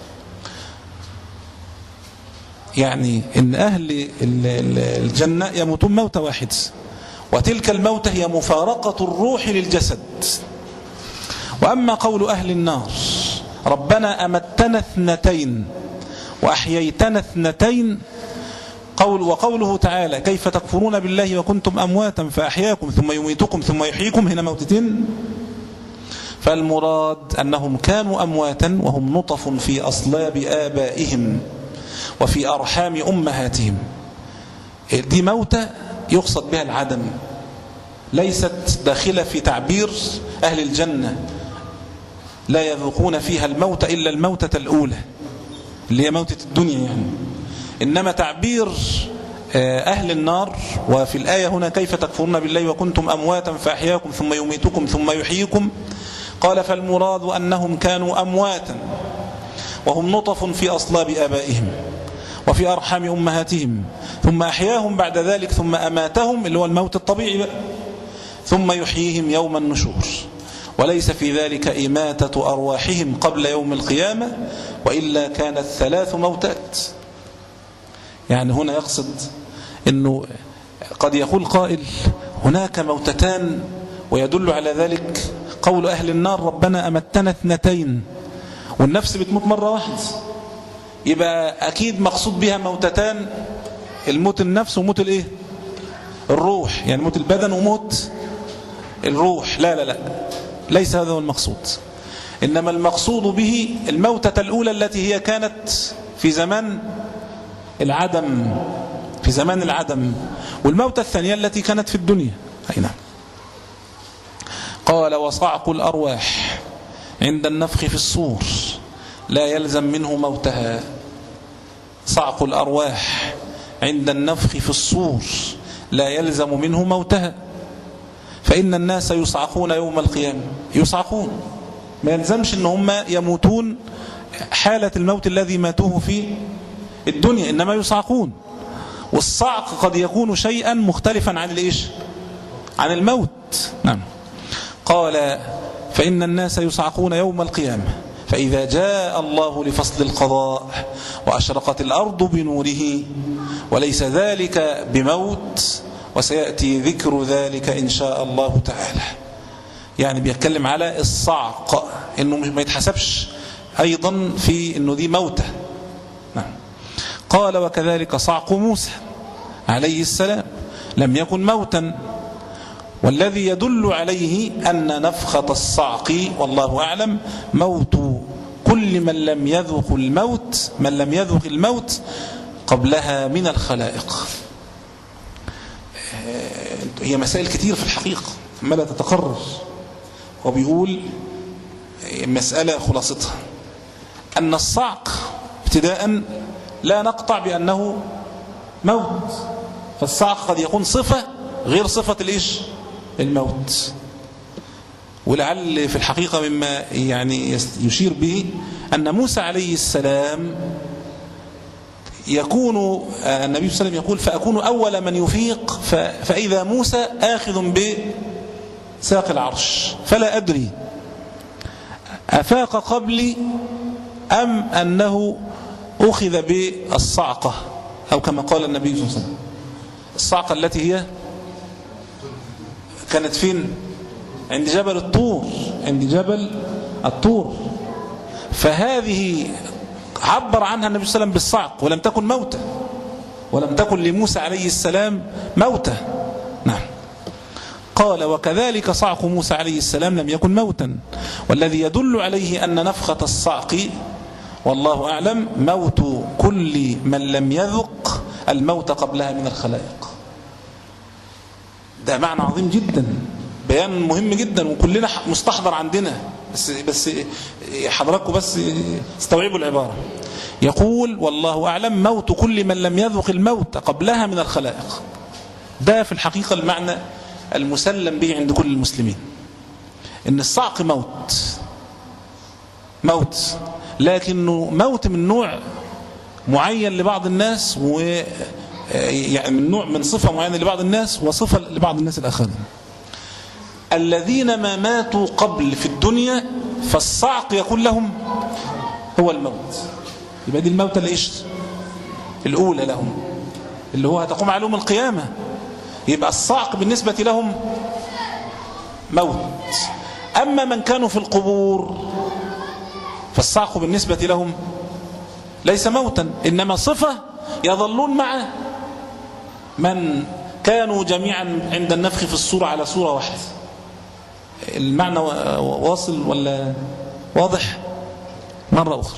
يعني إن أهل الجنة يموتون موتة واحد، وتلك الموتة هي مفارقة الروح للجسد. وأما قول أهل النار ربنا أمتنا اثنتين وأحييتنا اثنتين، قول وقوله تعالى كيف تكفرون بالله وكنتم أمواتا فأحياكم ثم يميتكم ثم يحييكم، هنا موتتين. فالمراد أنهم كانوا أمواتا وهم نطف في أصلاب آبائهم وفي أرحام أمهاتهم. دي موتة يقصد بها العدم، ليست داخلة في تعبير أهل الجنة لا يذوقون فيها الموت إلا الموتة الأولى اللي هي موتة الدنيا يعني. إنما تعبير أهل النار وفي الآية هنا كيف تكفرون بالله وكنتم أمواتا فأحياكم ثم يميتكم ثم يحييكم، قال فالمراد أنهم كانوا أمواتا وهم نطف في أصلاب آبائهم وفي أرحام أمهاتهم ثم أحياهم بعد ذلك ثم أماتهم اللي هو الموت الطبيعي بقى ثم يحييهم يوم النشور، وليس في ذلك إماتة أرواحهم قبل يوم القيامة وإلا كانت ثلاث موتات. يعني هنا يقصد أنه قد يقول قائل هناك موتتان، ويدل على ذلك قول أهل النار ربنا أمتنا اثنتين، والنفس بتموت مرة واحدة، يبقى أكيد مقصود بها موتتان، الموت النفس وموت الإيه؟ الروح، يعني موت البدن وموت الروح. لا لا لا ليس هذا هو المقصود، إنما المقصود به الموتة الأولى التي هي كانت في زمان العدم، في زمان العدم، والموتة الثانية التي كانت في الدنيا. أي نعم. قال وصعق الأرواح عند النفخ في الصور لا يلزم منه موتها. صعق الأرواح عند النفخ في الصور لا يلزم منه موتها، فإن الناس يصعقون يوم القيامة، يصعقون، ما يلزمش إن هم يموتون حالة الموت الذي ماتوه في الدنيا، إنما يصعقون. والصعق قد يكون شيئا مختلفا عن الإيش؟ عن الموت. نعم. قال فإن الناس يصعقون يوم القيامة فإذا جاء الله لفصل القضاء وأشرقت الأرض بنوره وليس ذلك بموت وسيأتي ذكر ذلك إن شاء الله تعالى. يعني بيتكلم على الصعق إنه ما يتحسبش أيضا في إنه دي موتة. نعم. قال وكذلك صعق موسى عليه السلام لم يكن موتا، والذي يدل عليه أن نفخة الصعق والله أعلم موت كل من لم يذق الموت، من لم يذق الموت قبلها من الخلائق. هي مسائل كتير في الحقيقة ما لا تتقرر، وبيقول مسألة خلاصتها أن الصعق ابتداء لا نقطع بأنه موت، فالصعق قد يكون صفة غير صفة الإيش؟ الموت. ولعل في الحقيقة مما يعني يشير به أن موسى عليه السلام يكون النبي صلى الله عليه وسلم يقول فأكون أول من يفيق فإذا موسى آخذ بساق العرش فلا أدري أفاق قبلي أم أنه أخذ بالصعقة، أو كما قال النبي صلى الله عليه وسلم الصعقة التي هي كانت فين؟ عند جبل الطور، عند جبل الطور. فهذه عبر عنها النبي صلى الله عليه وسلم بالصعق ولم تكن موتة، ولم تكن لموسى عليه السلام موتة. نعم. قال وكذلك صعق موسى عليه السلام لم يكن موتا، والذي يدل عليه أن نفخة الصعق والله أعلم موت كل من لم يذق الموت قبلها من الخلائق. ده معنى عظيم جدا، بيان مهم جدا، وكلنا مستحضر عندنا، بس بس حضراتكم بس استوعبوا العبارة. يقول والله أعلم موت كل من لم يذق الموت قبلها من الخلائق. ده في الحقيقة المعنى المسلم به عند كل المسلمين، إن الصعق موت موت لكنه موت من نوع معين لبعض الناس، و يعني من نوع من صفة معينة لبعض الناس وصفة لبعض الناس الآخرين. الذين ما ماتوا قبل في الدنيا فالصعق يكون لهم هو الموت. يبقى دي الموتة الإيش؟ الأولى لهم، اللي هو هتقوم عليهم القيامة. يبقى الصعق بالنسبة لهم موت. أما من كانوا في القبور فالصعق بالنسبة لهم ليس موتا، إنما صفة يظلون معه. من كانوا جميعا عند النفخ في الصورة على صورة واحدة. المعنى واصل ولا واضح؟ مرة أخرى،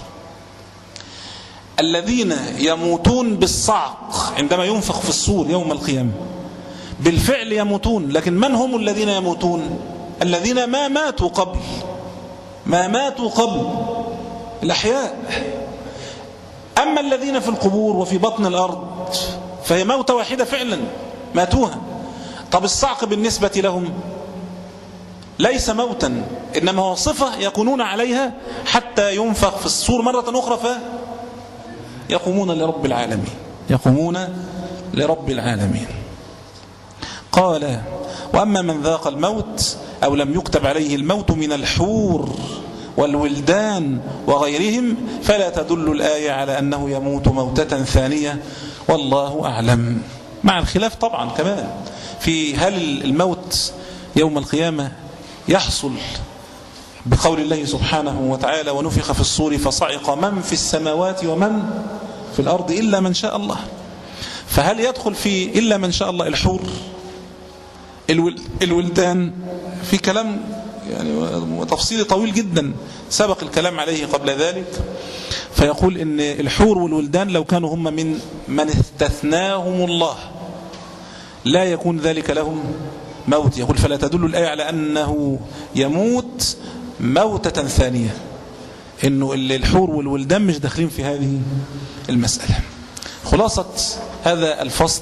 الذين يموتون بالصعق عندما ينفخ في الصور يوم القيامة بالفعل يموتون، لكن من هم الذين يموتون؟ الذين ما ماتوا قبل، ما ماتوا قبل الأحياء. أما الذين في القبور وفي بطن الأرض فهي موتة واحدة فعلا ماتوها. طب الصعق بالنسبة لهم ليس موتا، إنما هو صفة يكونون عليها حتى ينفخ في الصور مرة أخرى فيقومون لرب العالمين، يقومون لرب العالمين. قال وأما من ذاق الموت أو لم يكتب عليه الموت من الحور والولدان وغيرهم فلا تدل الآية على أنه يموت موتة ثانية والله أعلم. مع الخلاف طبعا كمان في هل الموت يوم القيامة يحصل بقول الله سبحانه وتعالى ونفخ في الصور فصعق من في السماوات ومن في الأرض إلا من شاء الله. فهل يدخل في إلا من شاء الله الحور الولدان؟ في كلام يعني تفصيل طويل جدا سبق الكلام عليه قبل ذلك. فيقول إن الحور والولدان لو كانوا هم من من استثناهم الله لا يكون ذلك لهم موت. يقول فلا تدل الآية على أنه يموت موتة ثانية، إنه الحور والولدان مش داخلين في هذه المسألة. خلاصة هذا الفصل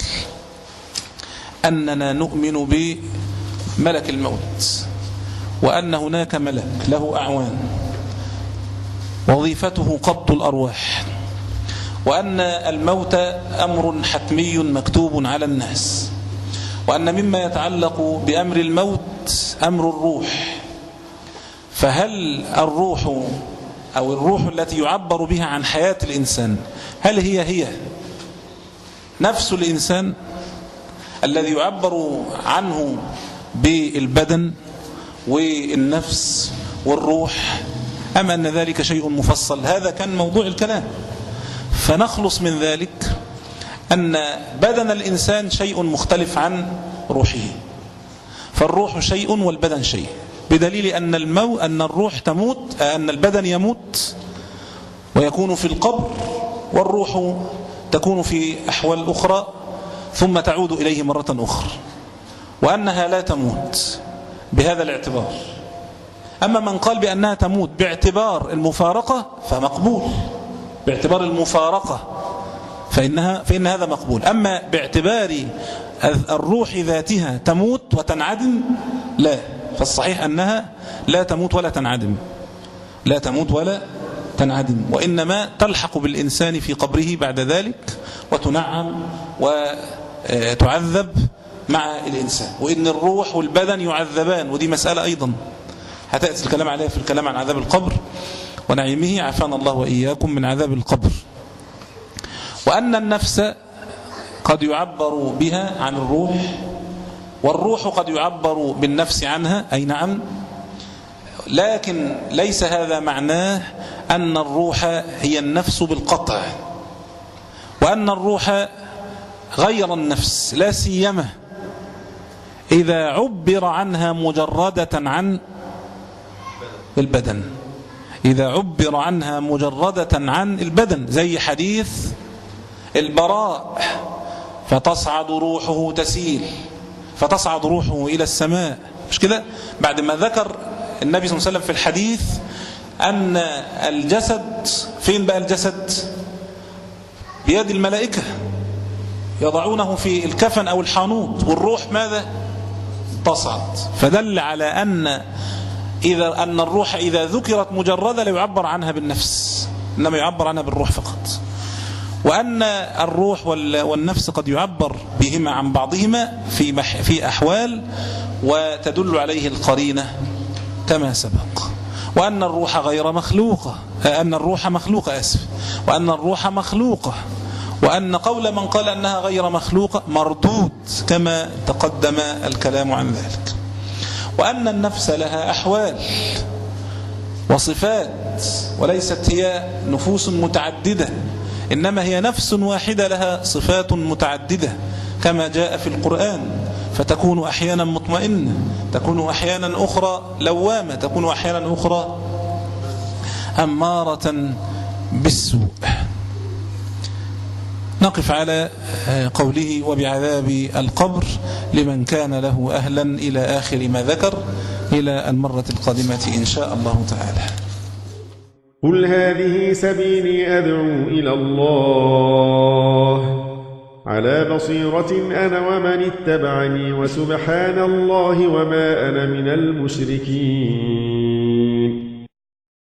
أننا نؤمن بملك الموت، وأن هناك ملك له أعوان وظيفته قبض الأرواح، وأن الموت أمر حتمي مكتوب على الناس، وأن مما يتعلق بأمر الموت أمر الروح. فهل الروح أو الروح التي يعبر بها عن حياة الإنسان هل هي هي نفس الإنسان الذي يعبر عنه بالبدن والنفس والروح، أم أن ذلك شيء مفصل؟ هذا كان موضوع الكلام. فنخلص من ذلك أن بدن الإنسان شيء مختلف عن روحه، فالروح شيء والبدن شيء، بدليل أن المو أن الروح تموت، أن البدن يموت ويكون في القبر، والروح تكون في أحوال أخرى ثم تعود إليه مرة أخرى، وأنها لا تموت بهذا الاعتبار. أما من قال بأنها تموت باعتبار المفارقة فمقبول، باعتبار المفارقة فإنها فإن هذا مقبول. أما باعتبار الروح ذاتها تموت وتنعدم لا، فالصحيح أنها لا تموت ولا تنعدم، لا تموت ولا تنعدم، وإنما تلحق بالإنسان في قبره بعد ذلك وتنعم وتعذب مع الإنسان. وإن الروح والبدن يعذبان، ودي مسألة أيضا هتأتي الكلام عليها في الكلام عن عذاب القبر ونعيمه، عافانا الله وإياكم من عذاب القبر. وأن النفس قد يعبر بها عن الروح، والروح قد يعبر بالنفس عنها، أي نعم، لكن ليس هذا معناه أن الروح هي النفس بالقطع، وأن الروح غير النفس، لا سيما إذا عبر عنها مجردة عن البدن، إذا عبر عنها مجردة عن البدن، زي حديث البراء فتصعد روحه تسيل، فتصعد روحه إلى السماء، مش كده؟ بعد ما ذكر النبي صلى الله عليه وسلم في الحديث أن الجسد، فين بقى الجسد؟ بيد الملائكة يضعونه في الكفن أو الحانوت، والروح ماذا؟ تصعد. فدل على أن إذا أن الروح إذا ذكرت مجردة لا يعبر عنها بالنفس، إنما يعبر عنها بالروح فقط. وأن الروح والنفس قد يعبر بهما عن بعضهما في في أحوال وتدل عليه القرينة كما سبق. وأن الروح غير مخلوقة، أن الروح مخلوقة أسف وأن الروح مخلوقة، وأن قول من قال أنها غير مخلوقة مردود كما تقدم الكلام عن ذلك. وأن النفس لها أحوال وصفات، وليست هي نفوس متعددة، إنما هي نفس واحدة لها صفات متعددة كما جاء في القرآن، فتكون أحيانا مطمئنة، تكون أحيانا أخرى لوامة، تكون أحيانا أخرى أمارة بالسوء. نقف على قوله وبعذاب القبر لمن كان له أهلا إلى آخر ما ذكر، إلى المرة القادمة إن شاء الله تعالى. قل هذه سبيلي أدعو إلى الله على بصيرة أنا ومن اتبعني، وسبحان الله وما أنا من المشركين.